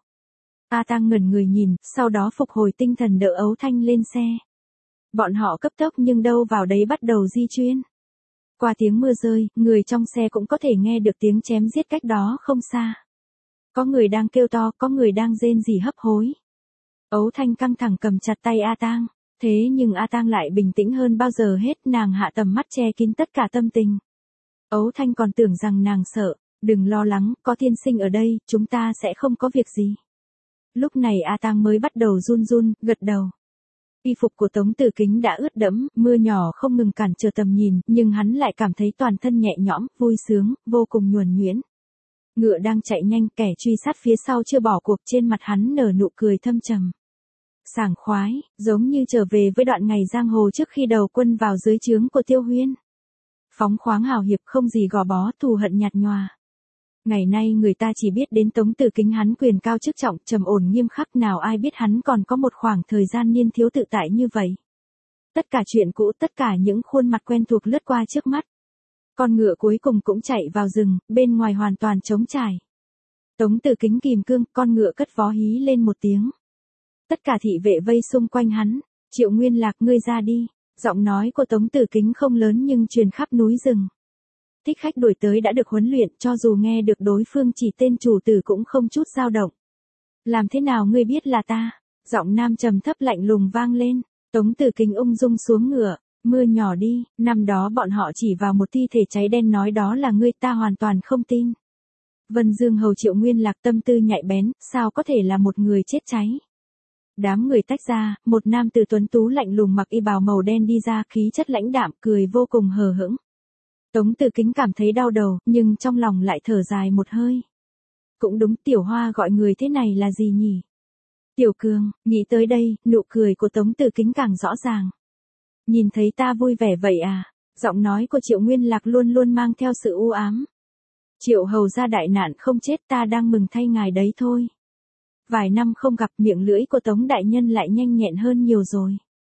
A Tang ngẩn người nhìn, sau đó phục hồi tinh thần đỡ Ấu Thanh lên xe. Bọn họ cấp tốc nhưng đâu vào đấy bắt đầu di chuyển. Qua tiếng mưa rơi, người trong xe cũng có thể nghe được tiếng chém giết cách đó không xa. Có người đang kêu to, có người đang rên rỉ hấp hối. Ấu Thanh căng thẳng cầm chặt tay A Tang, thế nhưng A Tang lại bình tĩnh hơn bao giờ hết, nàng hạ tầm mắt che kín tất cả tâm tình. Ấu Thanh còn tưởng rằng nàng sợ, đừng lo lắng, có tiên sinh ở đây, chúng ta sẽ không có việc gì. Lúc này A Tang mới bắt đầu run run, gật đầu. Y phục của Tống Từ Kính đã ướt đẫm, mưa nhỏ không ngừng cản trở tầm nhìn, nhưng hắn lại cảm thấy toàn thân nhẹ nhõm, vui sướng, vô cùng nhuần nhuyễn. Ngựa đang chạy nhanh, kẻ truy sát phía sau chưa bỏ cuộc, trên mặt hắn nở nụ cười thâm trầm. Sảng khoái, giống như trở về với đoạn ngày giang hồ trước khi đầu quân vào dưới trướng của Tiêu Huyên. Phóng khoáng hào hiệp, không gì gò bó, thù hận nhạt nhòa. Ngày nay người ta chỉ biết đến Tống Từ Kính, hắn quyền cao chức trọng, trầm ổn nghiêm khắc, nào ai biết hắn còn có một khoảng thời gian niên thiếu tự tại như vậy. Tất cả chuyện cũ, tất cả những khuôn mặt quen thuộc lướt qua trước mắt. Con ngựa cuối cùng cũng chạy vào rừng, bên ngoài hoàn toàn trống trải. Tống Từ Kính kìm cương, con ngựa cất vó hí lên một tiếng. Tất cả thị vệ vây xung quanh hắn. Triệu Nguyên Lạc, ngươi ra đi. Giọng nói của Tống Từ Kính không lớn nhưng truyền khắp núi rừng. Thích khách đuổi tới đã được huấn luyện, cho dù nghe được đối phương chỉ tên chủ tử cũng không chút dao động. Làm thế nào ngươi biết là ta? Giọng nam trầm thấp lạnh lùng vang lên. Tống Từ Kính ung dung xuống ngựa. Mưa nhỏ đi, năm đó bọn họ chỉ vào một thi thể cháy đen nói đó là ngươi, ta hoàn toàn không tin. Vân Dương hầu Triệu Nguyên Lạc tâm tư nhạy bén, sao có thể là một người chết cháy? Đám người tách ra, một nam tử tuấn tú lạnh lùng mặc y bào màu đen đi ra, khí chất lãnh đạm, cười vô cùng hờ hững. Tống Từ Kính cảm thấy đau đầu, nhưng trong lòng lại thở dài một hơi. Cũng đúng, Tiểu Hoa gọi người thế này là gì nhỉ? Tiểu Cường, nghĩ tới đây, nụ cười của Tống Từ Kính càng rõ ràng. Nhìn thấy ta vui vẻ vậy à? Giọng nói của Triệu Nguyên Lạc luôn luôn mang theo sự u ám. Triệu hầu ra đại nạn không chết, ta đang mừng thay ngài đấy thôi. Vài năm không gặp, miệng lưỡi của Tống đại nhân lại nhanh nhẹn hơn nhiều rồi.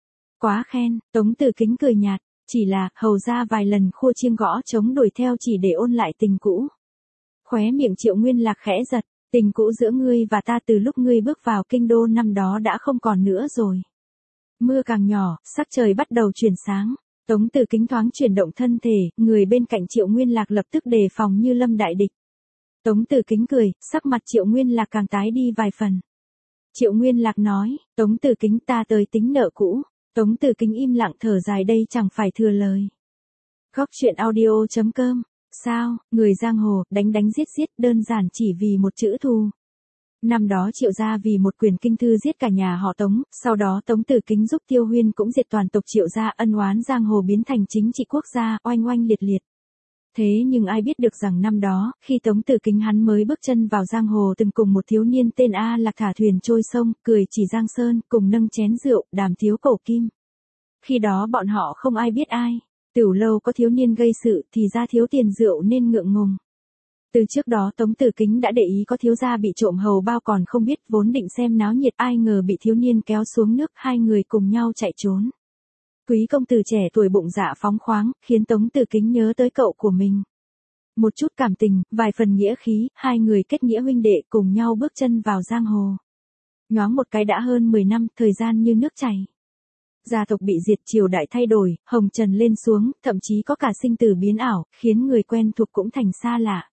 Quá khen, Tống Từ Kính cười nhạt, chỉ là, hầu ra vài lần khua chiêng gõ trống đuổi theo chỉ để ôn lại tình cũ. Khóe miệng Triệu Nguyên Lạc khẽ giật, tình cũ giữa ngươi và ta từ lúc ngươi bước vào kinh đô năm đó đã không còn nữa rồi. Mưa càng nhỏ, sắc trời bắt đầu chuyển sáng. Tống Từ Kính thoáng chuyển động thân thể, người bên cạnh Triệu Nguyên Lạc lập tức đề phòng như lâm đại địch. Tống Từ Kính cười, sắc mặt Triệu Nguyên Lạc càng tái đi vài phần. Triệu Nguyên Lạc nói, Tống Từ Kính, ta tới tính nợ cũ. Tống Từ Kính im lặng thở dài, đây chẳng phải thừa lời. Góc chuyện audio.com. Sao, người giang hồ, đánh đánh giết giết, đơn giản chỉ vì một chữ thù. Năm đó Triệu gia vì một quyển kinh thư giết cả nhà họ Tống, sau đó Tống Từ Kính giúp Tiêu Huyên cũng diệt toàn tộc Triệu gia, ân oán giang hồ biến thành chính trị quốc gia, oanh oanh liệt liệt. Thế nhưng ai biết được rằng năm đó, khi Tống Từ Kính hắn mới bước chân vào giang hồ, từng cùng một thiếu niên tên A Lạc thả thuyền trôi sông, cười chỉ giang sơn, cùng nâng chén rượu, đàm thiếu cổ kim. Khi đó bọn họ không ai biết ai. Tửu lâu có thiếu niên gây sự thì ra thiếu tiền rượu nên ngượng ngùng. Từ trước đó Tống Từ Kính đã để ý có thiếu gia bị trộm hầu bao còn không biết, vốn định xem náo nhiệt, ai ngờ bị thiếu niên kéo xuống nước, hai người cùng nhau chạy trốn. Quý công tử trẻ tuổi bụng dạ phóng khoáng, khiến Tống Từ Kính nhớ tới cậu của mình. Một chút cảm tình, vài phần nghĩa khí, hai người kết nghĩa huynh đệ cùng nhau bước chân vào giang hồ. Nhoáng một cái đã hơn 10 năm, thời gian như nước chảy. Gia tộc bị diệt, triều đại thay đổi, hồng trần lên xuống, thậm chí có cả sinh tử biến ảo, khiến người quen thuộc cũng thành xa lạ.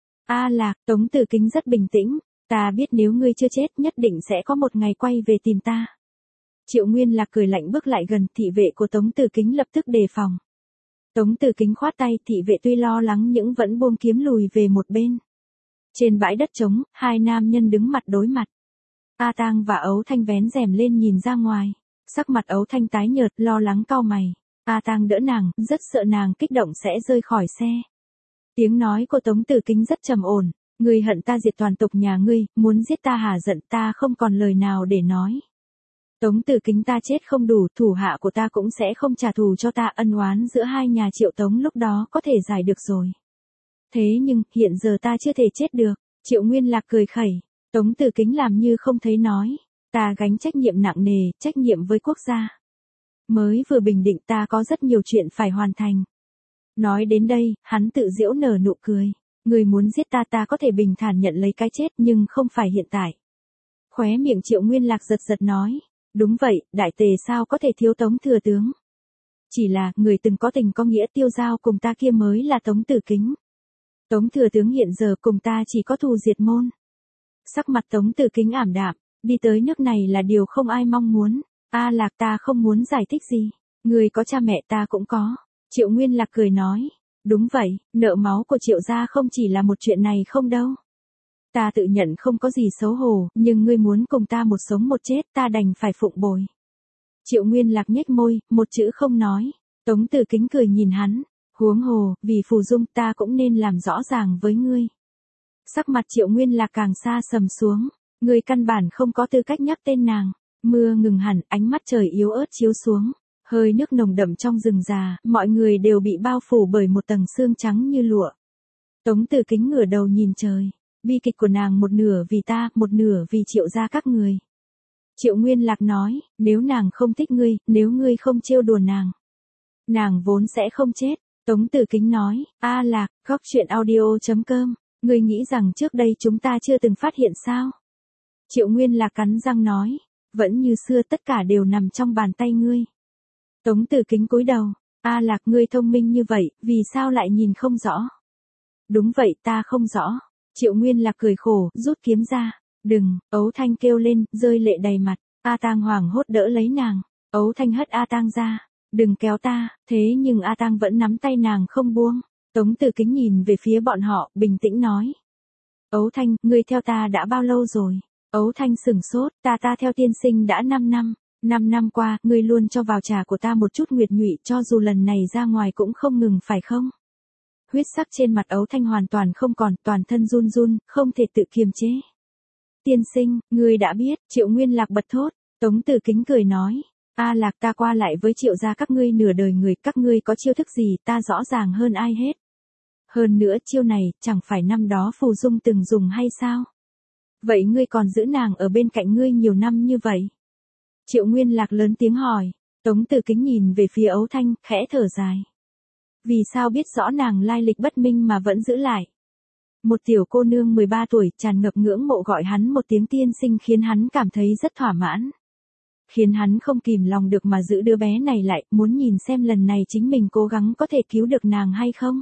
A Lạc, Tống Từ Kính rất bình tĩnh, ta biết nếu ngươi chưa chết nhất định sẽ có một ngày quay về tìm ta. Triệu Nguyên Lạc cười lạnh bước lại gần, thị vệ của Tống Từ Kính lập tức đề phòng. Tống Từ Kính khoát tay, thị vệ tuy lo lắng nhưng vẫn buông kiếm lùi về một bên. Trên bãi đất trống, hai nam nhân đứng mặt đối mặt. A Tang và Ấu Thanh vén rèm lên nhìn ra ngoài. Sắc mặt Ấu Thanh tái nhợt, lo lắng cau mày. A Tang đỡ nàng, rất sợ nàng kích động sẽ rơi khỏi xe. Tiếng nói của Tống Từ Kính rất trầm ổn, Ngươi hận ta diệt toàn tộc nhà ngươi, muốn giết ta hả giận ta không còn lời nào để nói. Tống Từ Kính ta chết không đủ, thủ hạ của ta cũng sẽ không trả thù cho ta, ân oán giữa hai nhà Triệu Tống lúc đó có thể giải được rồi. Thế nhưng, hiện giờ ta chưa thể chết được. Triệu Nguyên Lạc cười khẩy. Tống Từ Kính làm như không thấy nói. Ta gánh trách nhiệm nặng nề, trách nhiệm với quốc gia. Mới vừa bình định ta có rất nhiều chuyện phải hoàn thành. Nói đến đây, hắn tự giễu nở nụ cười. Người muốn giết ta ta có thể bình thản nhận lấy cái chết nhưng không phải hiện tại. Khóe miệng Triệu Nguyên Lạc giật giật nói. Đúng vậy, đại tề sao có thể thiếu Tống thừa tướng. Chỉ là, người từng có tình có nghĩa tiêu giao cùng ta kia mới là Tống Từ Kính. Tống thừa tướng hiện giờ cùng ta chỉ có thù diệt môn. Sắc mặt Tống Từ Kính ảm đạm, đi tới nước này là điều không ai mong muốn. A Lạc ta không muốn giải thích gì. Người có cha mẹ ta cũng có. Triệu Nguyên Lạc cười nói. Đúng vậy, nợ máu của Triệu gia không chỉ là một chuyện này không đâu. Ta tự nhận không có gì xấu hổ, nhưng ngươi muốn cùng ta một sống một chết ta đành phải phụng bồi. Triệu Nguyên Lạc nhếch môi, một chữ không nói. Tống Từ Kính cười nhìn hắn. Huống hồ, vì Phù Dung ta cũng nên làm rõ ràng với ngươi. Sắc mặt Triệu Nguyên Lạc càng xa sầm xuống. Ngươi căn bản không có tư cách nhắc tên nàng. Mưa ngừng hẳn, ánh mắt trời yếu ớt chiếu xuống. Hơi nước nồng đậm trong rừng già, mọi người đều bị bao phủ bởi một tầng sương trắng như lụa. Tống Từ Kính ngửa đầu nhìn trời. Bi kịch của nàng một nửa vì ta, một nửa vì Triệu gia các người. Triệu Nguyên Lạc nói, nếu nàng không thích ngươi, nếu ngươi không trêu đùa nàng vốn sẽ không chết. Tống Từ Kính nói, A Lạc, góc chuyện audio.com, ngươi nghĩ rằng trước đây chúng ta chưa từng phát hiện sao? Triệu Nguyên Lạc cắn răng nói, vẫn như xưa tất cả đều nằm trong bàn tay ngươi. Tống Từ Kính cúi đầu, A Lạc ngươi thông minh như vậy, vì sao lại nhìn không rõ? Đúng vậy ta không rõ. Triệu Nguyên Lạc cười khổ, rút kiếm ra. Đừng, Ấu Thanh kêu lên, rơi lệ đầy mặt. A Tang hoảng hốt đỡ lấy nàng. Ấu Thanh hất A Tang ra. Đừng kéo ta, thế nhưng A Tang vẫn nắm tay nàng không buông. Tống Từ Kính nhìn về phía bọn họ, bình tĩnh nói. Ấu Thanh, ngươi theo ta đã bao lâu rồi? Ấu Thanh sửng sốt, ta theo tiên sinh đã 5 năm. 5 năm qua, ngươi luôn cho vào trà của ta một chút nguyệt nhụy, cho dù lần này ra ngoài cũng không ngừng phải không? Huyết sắc trên mặt Ấu Thanh hoàn toàn không còn, toàn thân run run, không thể tự kiềm chế. Tiên sinh, ngươi đã biết, Triệu Nguyên Lạc bật thốt. Tống Từ Kính cười nói. A Lạc ta qua lại với Triệu gia các ngươi nửa đời người, các ngươi có chiêu thức gì ta rõ ràng hơn ai hết. Hơn nữa chiêu này, chẳng phải năm đó Phù Dung từng dùng hay sao? Vậy ngươi còn giữ nàng ở bên cạnh ngươi nhiều năm như vậy? Triệu Nguyên Lạc lớn tiếng hỏi. Tống Từ Kính nhìn về phía Ấu Thanh, khẽ thở dài. Vì sao biết rõ nàng lai lịch bất minh mà vẫn giữ lại? Một tiểu cô nương 13 tuổi tràn ngập ngưỡng mộ gọi hắn một tiếng tiên sinh khiến hắn cảm thấy rất thỏa mãn. Khiến hắn không kìm lòng được mà giữ đứa bé này lại, muốn nhìn xem lần này chính mình cố gắng có thể cứu được nàng hay không.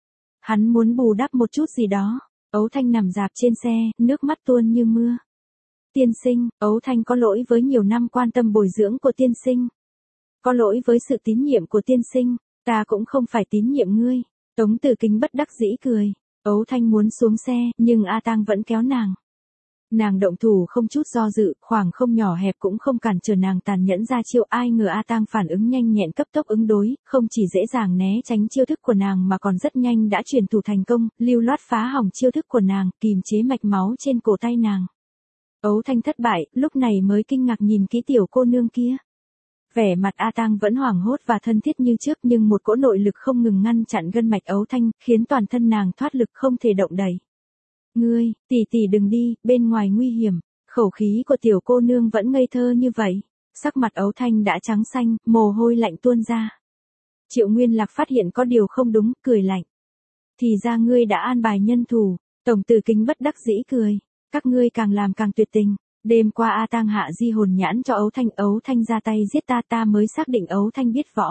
Hắn muốn bù đắp một chút gì đó. Ấu Thanh nằm rạp trên xe, nước mắt tuôn như mưa. Tiên sinh, Ấu Thanh có lỗi với nhiều năm quan tâm bồi dưỡng của tiên sinh. Có lỗi với sự tín nhiệm của tiên sinh. Ta cũng không phải tín nhiệm ngươi. Tống Từ Kính bất đắc dĩ cười. Ấu Thanh muốn xuống xe, nhưng A Tang vẫn kéo nàng. Nàng động thủ không chút do dự, khoảng không nhỏ hẹp cũng không cản trở nàng tàn nhẫn ra chiêu. Ai ngờ A Tang phản ứng nhanh nhẹn cấp tốc ứng đối, không chỉ dễ dàng né tránh chiêu thức của nàng mà còn rất nhanh đã truyền thủ thành công, lưu loát phá hỏng chiêu thức của nàng, kìm chế mạch máu trên cổ tay nàng. Ấu Thanh thất bại, lúc này mới kinh ngạc nhìn kỹ tiểu cô nương kia. Vẻ mặt A Tang vẫn hoảng hốt và thân thiết như trước nhưng một cỗ nội lực không ngừng ngăn chặn gân mạch Ấu Thanh, khiến toàn thân nàng thoát lực không thể động đậy. Ngươi, tỷ tỷ đừng đi, bên ngoài nguy hiểm. Khẩu khí của tiểu cô nương vẫn ngây thơ như vậy. Sắc mặt Ấu Thanh đã trắng xanh, mồ hôi lạnh tuôn ra. Triệu Nguyên Lạc phát hiện có điều không đúng, cười lạnh. Thì ra ngươi đã an bài nhân thủ. Tổng Từ Kính bất đắc dĩ cười. Các ngươi càng làm càng tuyệt tình. Đêm qua A Tang hạ di hồn nhãn cho Ấu Thanh ra tay giết ta mới xác định Ấu Thanh biết võ.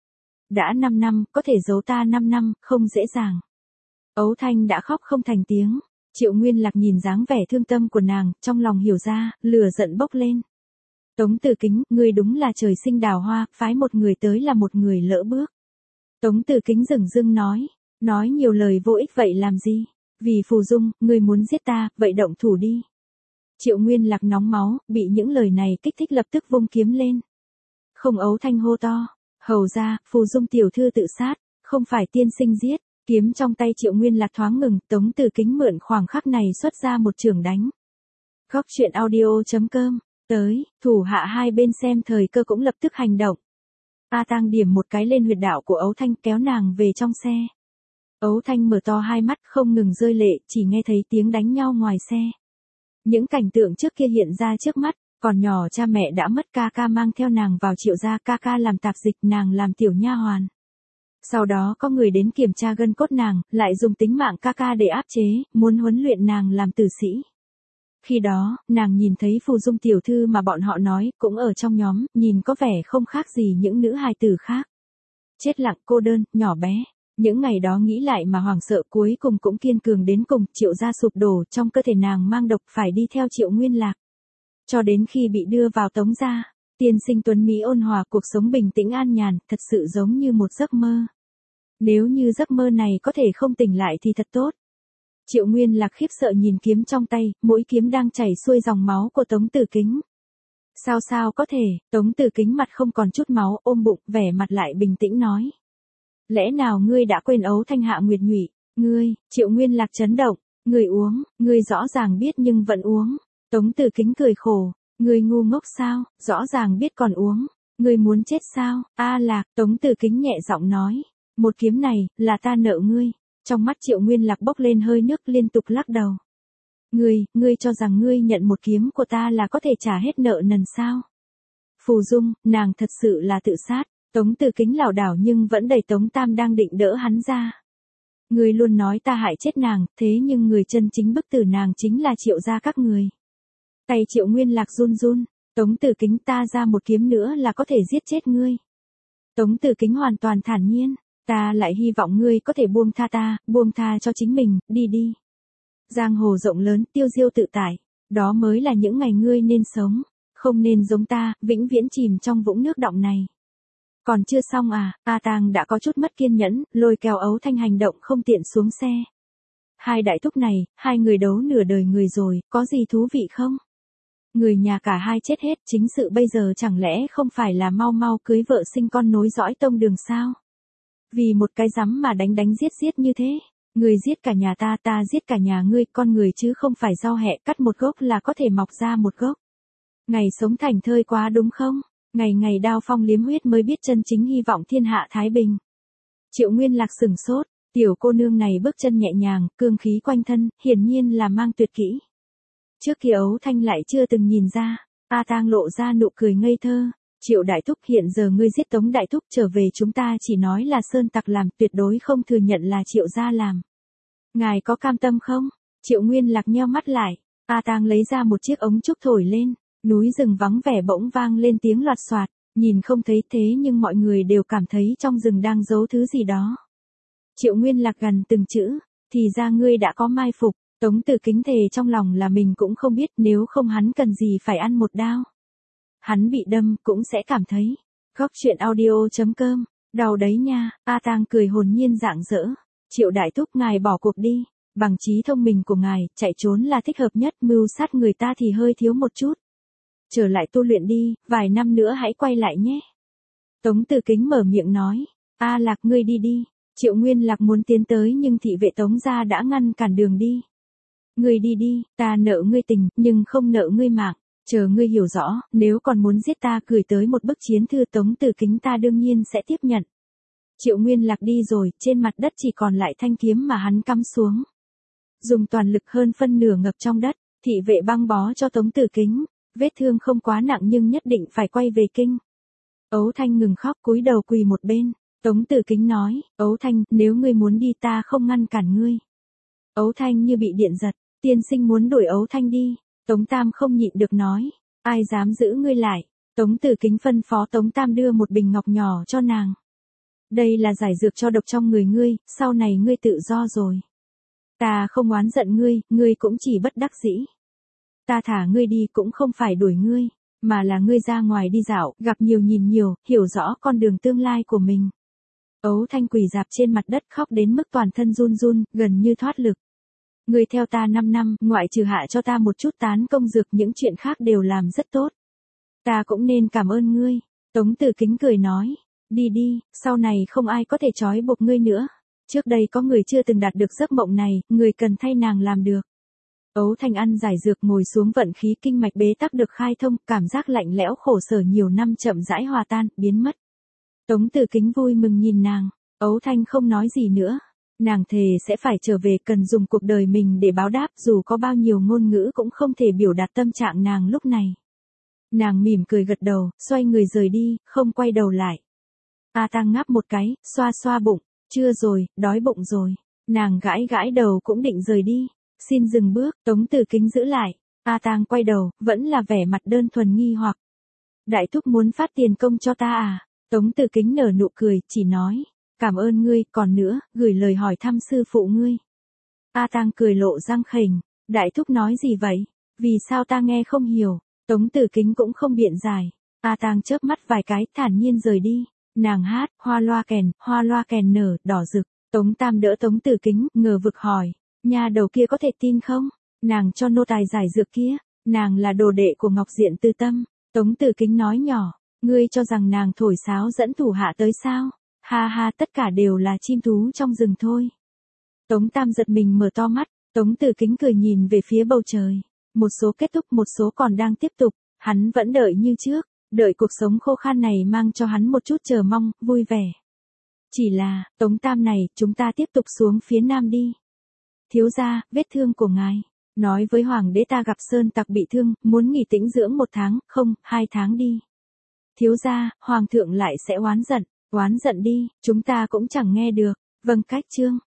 Đã 5 năm, có thể giấu ta 5 năm, không dễ dàng. Ấu Thanh đã khóc không thành tiếng. Triệu Nguyên Lạc nhìn dáng vẻ thương tâm của nàng, trong lòng hiểu ra, lửa giận bốc lên. Tống Từ Kính, ngươi đúng là trời sinh đào hoa, phái một người tới là một người lỡ bước. Tống Từ Kính dửng dưng nói nhiều lời vô ích vậy làm gì? Vì Phù Dung, ngươi muốn giết ta, vậy động thủ đi. Triệu Nguyên Lạc nóng máu, bị những lời này kích thích lập tức vung kiếm lên. Không. Ấu Thanh hô to. Hầu ra, Phù Dung tiểu thư tự sát, không phải tiên sinh giết. Kiếm trong tay Triệu Nguyên Lạc thoáng ngừng, Tống Từ Kính mượn khoảng khắc này xuất ra một chưởng đánh. Góc truyện audio.com, tới, thủ hạ hai bên xem thời cơ cũng lập tức hành động. A Tang điểm một cái lên huyệt đạo của Ấu Thanh kéo nàng về trong xe. Ấu Thanh mở to hai mắt không ngừng rơi lệ, chỉ nghe thấy tiếng đánh nhau ngoài xe. Những cảnh tượng trước kia hiện ra trước mắt, còn nhỏ cha mẹ đã mất, ca ca mang theo nàng vào Triệu gia, ca ca làm tạp dịch, nàng làm tiểu nha hoàn. Sau đó có người đến kiểm tra gân cốt nàng, lại dùng tính mạng ca ca để áp chế, muốn huấn luyện nàng làm tử sĩ. Khi đó, nàng nhìn thấy Phù Dung tiểu thư mà bọn họ nói, cũng ở trong nhóm, nhìn có vẻ không khác gì những nữ hài tử khác. Chết lặng, cô đơn, nhỏ bé. Những ngày đó nghĩ lại mà hoảng sợ, cuối cùng cũng kiên cường đến cùng. Triệu gia sụp đổ, trong cơ thể nàng mang độc, phải đi theo Triệu Nguyên Lạc. Cho đến khi bị đưa vào Tống gia, tiên sinh tuấn mỹ ôn hòa, cuộc sống bình tĩnh an nhàn, thật sự giống như một giấc mơ. Nếu như giấc mơ này có thể không tỉnh lại thì thật tốt. Triệu Nguyên Lạc khiếp sợ nhìn kiếm trong tay, mũi kiếm đang chảy xuôi dòng máu của Tống Từ Kính. Sao có thể? Tống Từ Kính mặt không còn chút máu, ôm bụng, vẻ mặt lại bình tĩnh nói. Lẽ nào ngươi đã quên Ấu Thanh hạ nguyệt nhụy? Ngươi, Triệu Nguyên Lạc chấn động, ngươi uống, ngươi rõ ràng biết nhưng vẫn uống. Tống Từ Kính cười khổ, ngươi ngu ngốc sao, rõ ràng biết còn uống, ngươi muốn chết sao? A Lạc, Tống Từ Kính nhẹ giọng nói, một kiếm này, là ta nợ ngươi. Trong mắt Triệu Nguyên Lạc bốc lên hơi nước, liên tục lắc đầu. Ngươi cho rằng ngươi nhận một kiếm của ta là có thể trả hết nợ nần sao? Phù Dung, nàng thật sự là tự sát. Tống Từ Kính lảo đảo nhưng vẫn đẩy Tống Tam đang định đỡ hắn ra. Ngươi luôn nói ta hại chết nàng, thế nhưng người chân chính bức tử nàng chính là Triệu gia các người. Tay Triệu Nguyên Lạc run run, Tống Từ Kính, ta ra một kiếm nữa là có thể giết chết ngươi. Tống Từ Kính hoàn toàn thản nhiên, ta lại hy vọng ngươi có thể buông tha ta, buông tha cho chính mình, đi. Giang hồ rộng lớn, tiêu diêu tự tại, đó mới là những ngày ngươi nên sống, không nên giống ta, vĩnh viễn chìm trong vũng nước đọng này. Còn chưa xong à? A Tang đã có chút mất kiên nhẫn, lôi kéo Ấu Thanh hành động không tiện xuống xe. Hai đại thúc này, hai người đấu nửa đời người rồi, có gì thú vị không? Người nhà cả hai chết hết, chính sự bây giờ chẳng lẽ không phải là mau cưới vợ sinh con nối dõi tông đường sao? Vì một cái rắm mà đánh giết như thế. Người giết cả nhà ta giết cả nhà ngươi, con người chứ không phải rau hẹ, cắt một gốc là có thể mọc ra một gốc. Ngày sống thành thơi quá đúng không? Ngày đao phong liếm huyết mới biết chân chính hy vọng thiên hạ thái bình. Triệu Nguyên Lạc sừng sốt, tiểu cô nương này bước chân nhẹ nhàng, cương khí quanh thân, hiển nhiên là mang tuyệt kỹ. Trước kia Ấu Thanh lại chưa từng nhìn ra, A Tang lộ ra nụ cười ngây thơ. Triệu đại thúc, hiện giờ ngươi giết Tống đại thúc trở về, chúng ta chỉ nói là Sơn Tặc làm, tuyệt đối không thừa nhận là Triệu gia làm. Ngài có cam tâm không? Triệu Nguyên Lạc nheo mắt lại, A Tang lấy ra một chiếc ống trúc thổi lên, núi rừng vắng vẻ bỗng vang lên tiếng loạt soạt, nhìn không thấy thế nhưng mọi người đều cảm thấy trong rừng đang giấu thứ gì đó. Triệu Nguyên Lạc gần từng chữ, thì ra ngươi đã có mai phục. Tống Từ Kính thề trong lòng là mình cũng không biết, nếu không hắn cần gì phải ăn một đao. Hắn bị đâm cũng sẽ cảm thấy. Góc truyện audio.com, đau đấy nha. A Tang cười hồn nhiên rạng rỡ. Triệu đại thúc, ngài bỏ cuộc đi. Bằng trí thông minh của ngài, chạy trốn là thích hợp nhất, mưu sát người ta thì hơi thiếu một chút. Trở lại tu luyện đi, vài năm nữa hãy quay lại nhé. Tống Từ Kính mở miệng nói. A Lạc, ngươi đi. Triệu Nguyên Lạc muốn tiến tới nhưng thị vệ Tống gia đã ngăn cản đường đi. Ngươi đi, ta nợ ngươi tình, nhưng không nợ ngươi mạng. Chờ ngươi hiểu rõ, nếu còn muốn giết ta, gửi tới một bức chiến thư Tống Từ Kính ta đương nhiên sẽ tiếp nhận. Triệu Nguyên Lạc đi rồi, trên mặt đất chỉ còn lại thanh kiếm mà hắn cắm xuống. Dùng toàn lực hơn phân nửa ngập trong đất, thị vệ băng bó cho Tống Từ Kính, vết thương không quá nặng nhưng nhất định phải quay về kinh. Ấu Thanh ngừng khóc, cúi đầu quỳ một bên. Tống Từ Kính nói, Ấu Thanh, nếu ngươi muốn đi ta không ngăn cản ngươi. Ấu Thanh như bị điện giật, tiên sinh muốn đuổi Ấu Thanh đi. Tống Tam không nhịn được nói, ai dám giữ ngươi lại. Tống Từ Kính phân phó Tống Tam đưa một bình ngọc nhỏ cho nàng. Đây là giải dược cho độc trong người ngươi, sau này ngươi tự do rồi. Ta không oán giận ngươi cũng chỉ bất đắc dĩ. Ta thả ngươi đi cũng không phải đuổi ngươi, mà là ngươi ra ngoài đi dạo, gặp nhiều nhìn nhiều, hiểu rõ con đường tương lai của mình. Ấu Thanh quỳ rạp trên mặt đất khóc đến mức toàn thân run run, gần như thoát lực. Ngươi theo ta 5 năm, ngoại trừ hạ cho ta một chút tán công dược, những chuyện khác đều làm rất tốt. Ta cũng nên cảm ơn ngươi. Tống Từ Kính cười nói, đi, sau này không ai có thể trói buộc ngươi nữa. Trước đây có người chưa từng đạt được giấc mộng này, người cần thay nàng làm được. Ấu Thanh ăn giải dược ngồi xuống vận khí kinh mạch bế tắc được khai thông, cảm giác lạnh lẽo khổ sở nhiều năm chậm rãi hòa tan, biến mất. Tống Tử Kính vui mừng nhìn nàng, Ấu Thanh không nói gì nữa. Nàng thề sẽ phải trở về, cần dùng cuộc đời mình để báo đáp, dù có bao nhiêu ngôn ngữ cũng không thể biểu đạt tâm trạng nàng lúc này. Nàng mỉm cười gật đầu, xoay người rời đi, không quay đầu lại. A Tang ngáp một cái, xoa xoa bụng, chưa rồi, đói bụng rồi. Nàng gãi gãi đầu cũng định rời đi. Xin dừng bước, Tống Tử Kính giữ lại. A Tang quay đầu, vẫn là vẻ mặt đơn thuần nghi hoặc. Đại thúc muốn phát tiền công cho ta à? Tống Tử Kính nở nụ cười, chỉ nói. Cảm ơn ngươi, còn nữa, gửi lời hỏi thăm sư phụ ngươi. A Tang cười lộ răng khểnh. Đại thúc nói gì vậy? Vì sao ta nghe không hiểu? Tống Tử Kính cũng không biện giải. A Tang chớp mắt vài cái, thản nhiên rời đi. Nàng hát, hoa loa kèn nở, đỏ rực. Tống Tam đỡ Tống Tử Kính, ngờ vực hỏi. Nhà đầu kia có thể tin không? Nàng cho nô tài giải dược kia. Nàng là đồ đệ của Ngọc Diện Tư Tâm. Tống Tử Kính nói nhỏ. Ngươi cho rằng nàng thổi sáo dẫn thủ hạ tới sao? Ha ha, tất cả đều là chim thú trong rừng thôi. Tống Tam giật mình mở to mắt. Tống Tử Kính cười nhìn về phía bầu trời. Một số kết thúc, một số còn đang tiếp tục. Hắn vẫn đợi như trước. Đợi cuộc sống khô khan này mang cho hắn một chút chờ mong, vui vẻ. Chỉ là, Tống Tam này, chúng ta tiếp tục xuống phía nam đi. Thiếu gia, vết thương của ngài. Nói với hoàng đế ta gặp sơn tặc bị thương, muốn nghỉ tĩnh dưỡng 1 tháng, không, 2 tháng đi. Thiếu gia, hoàng thượng lại sẽ oán giận đi, chúng ta cũng chẳng nghe được. Vâng, cách chương.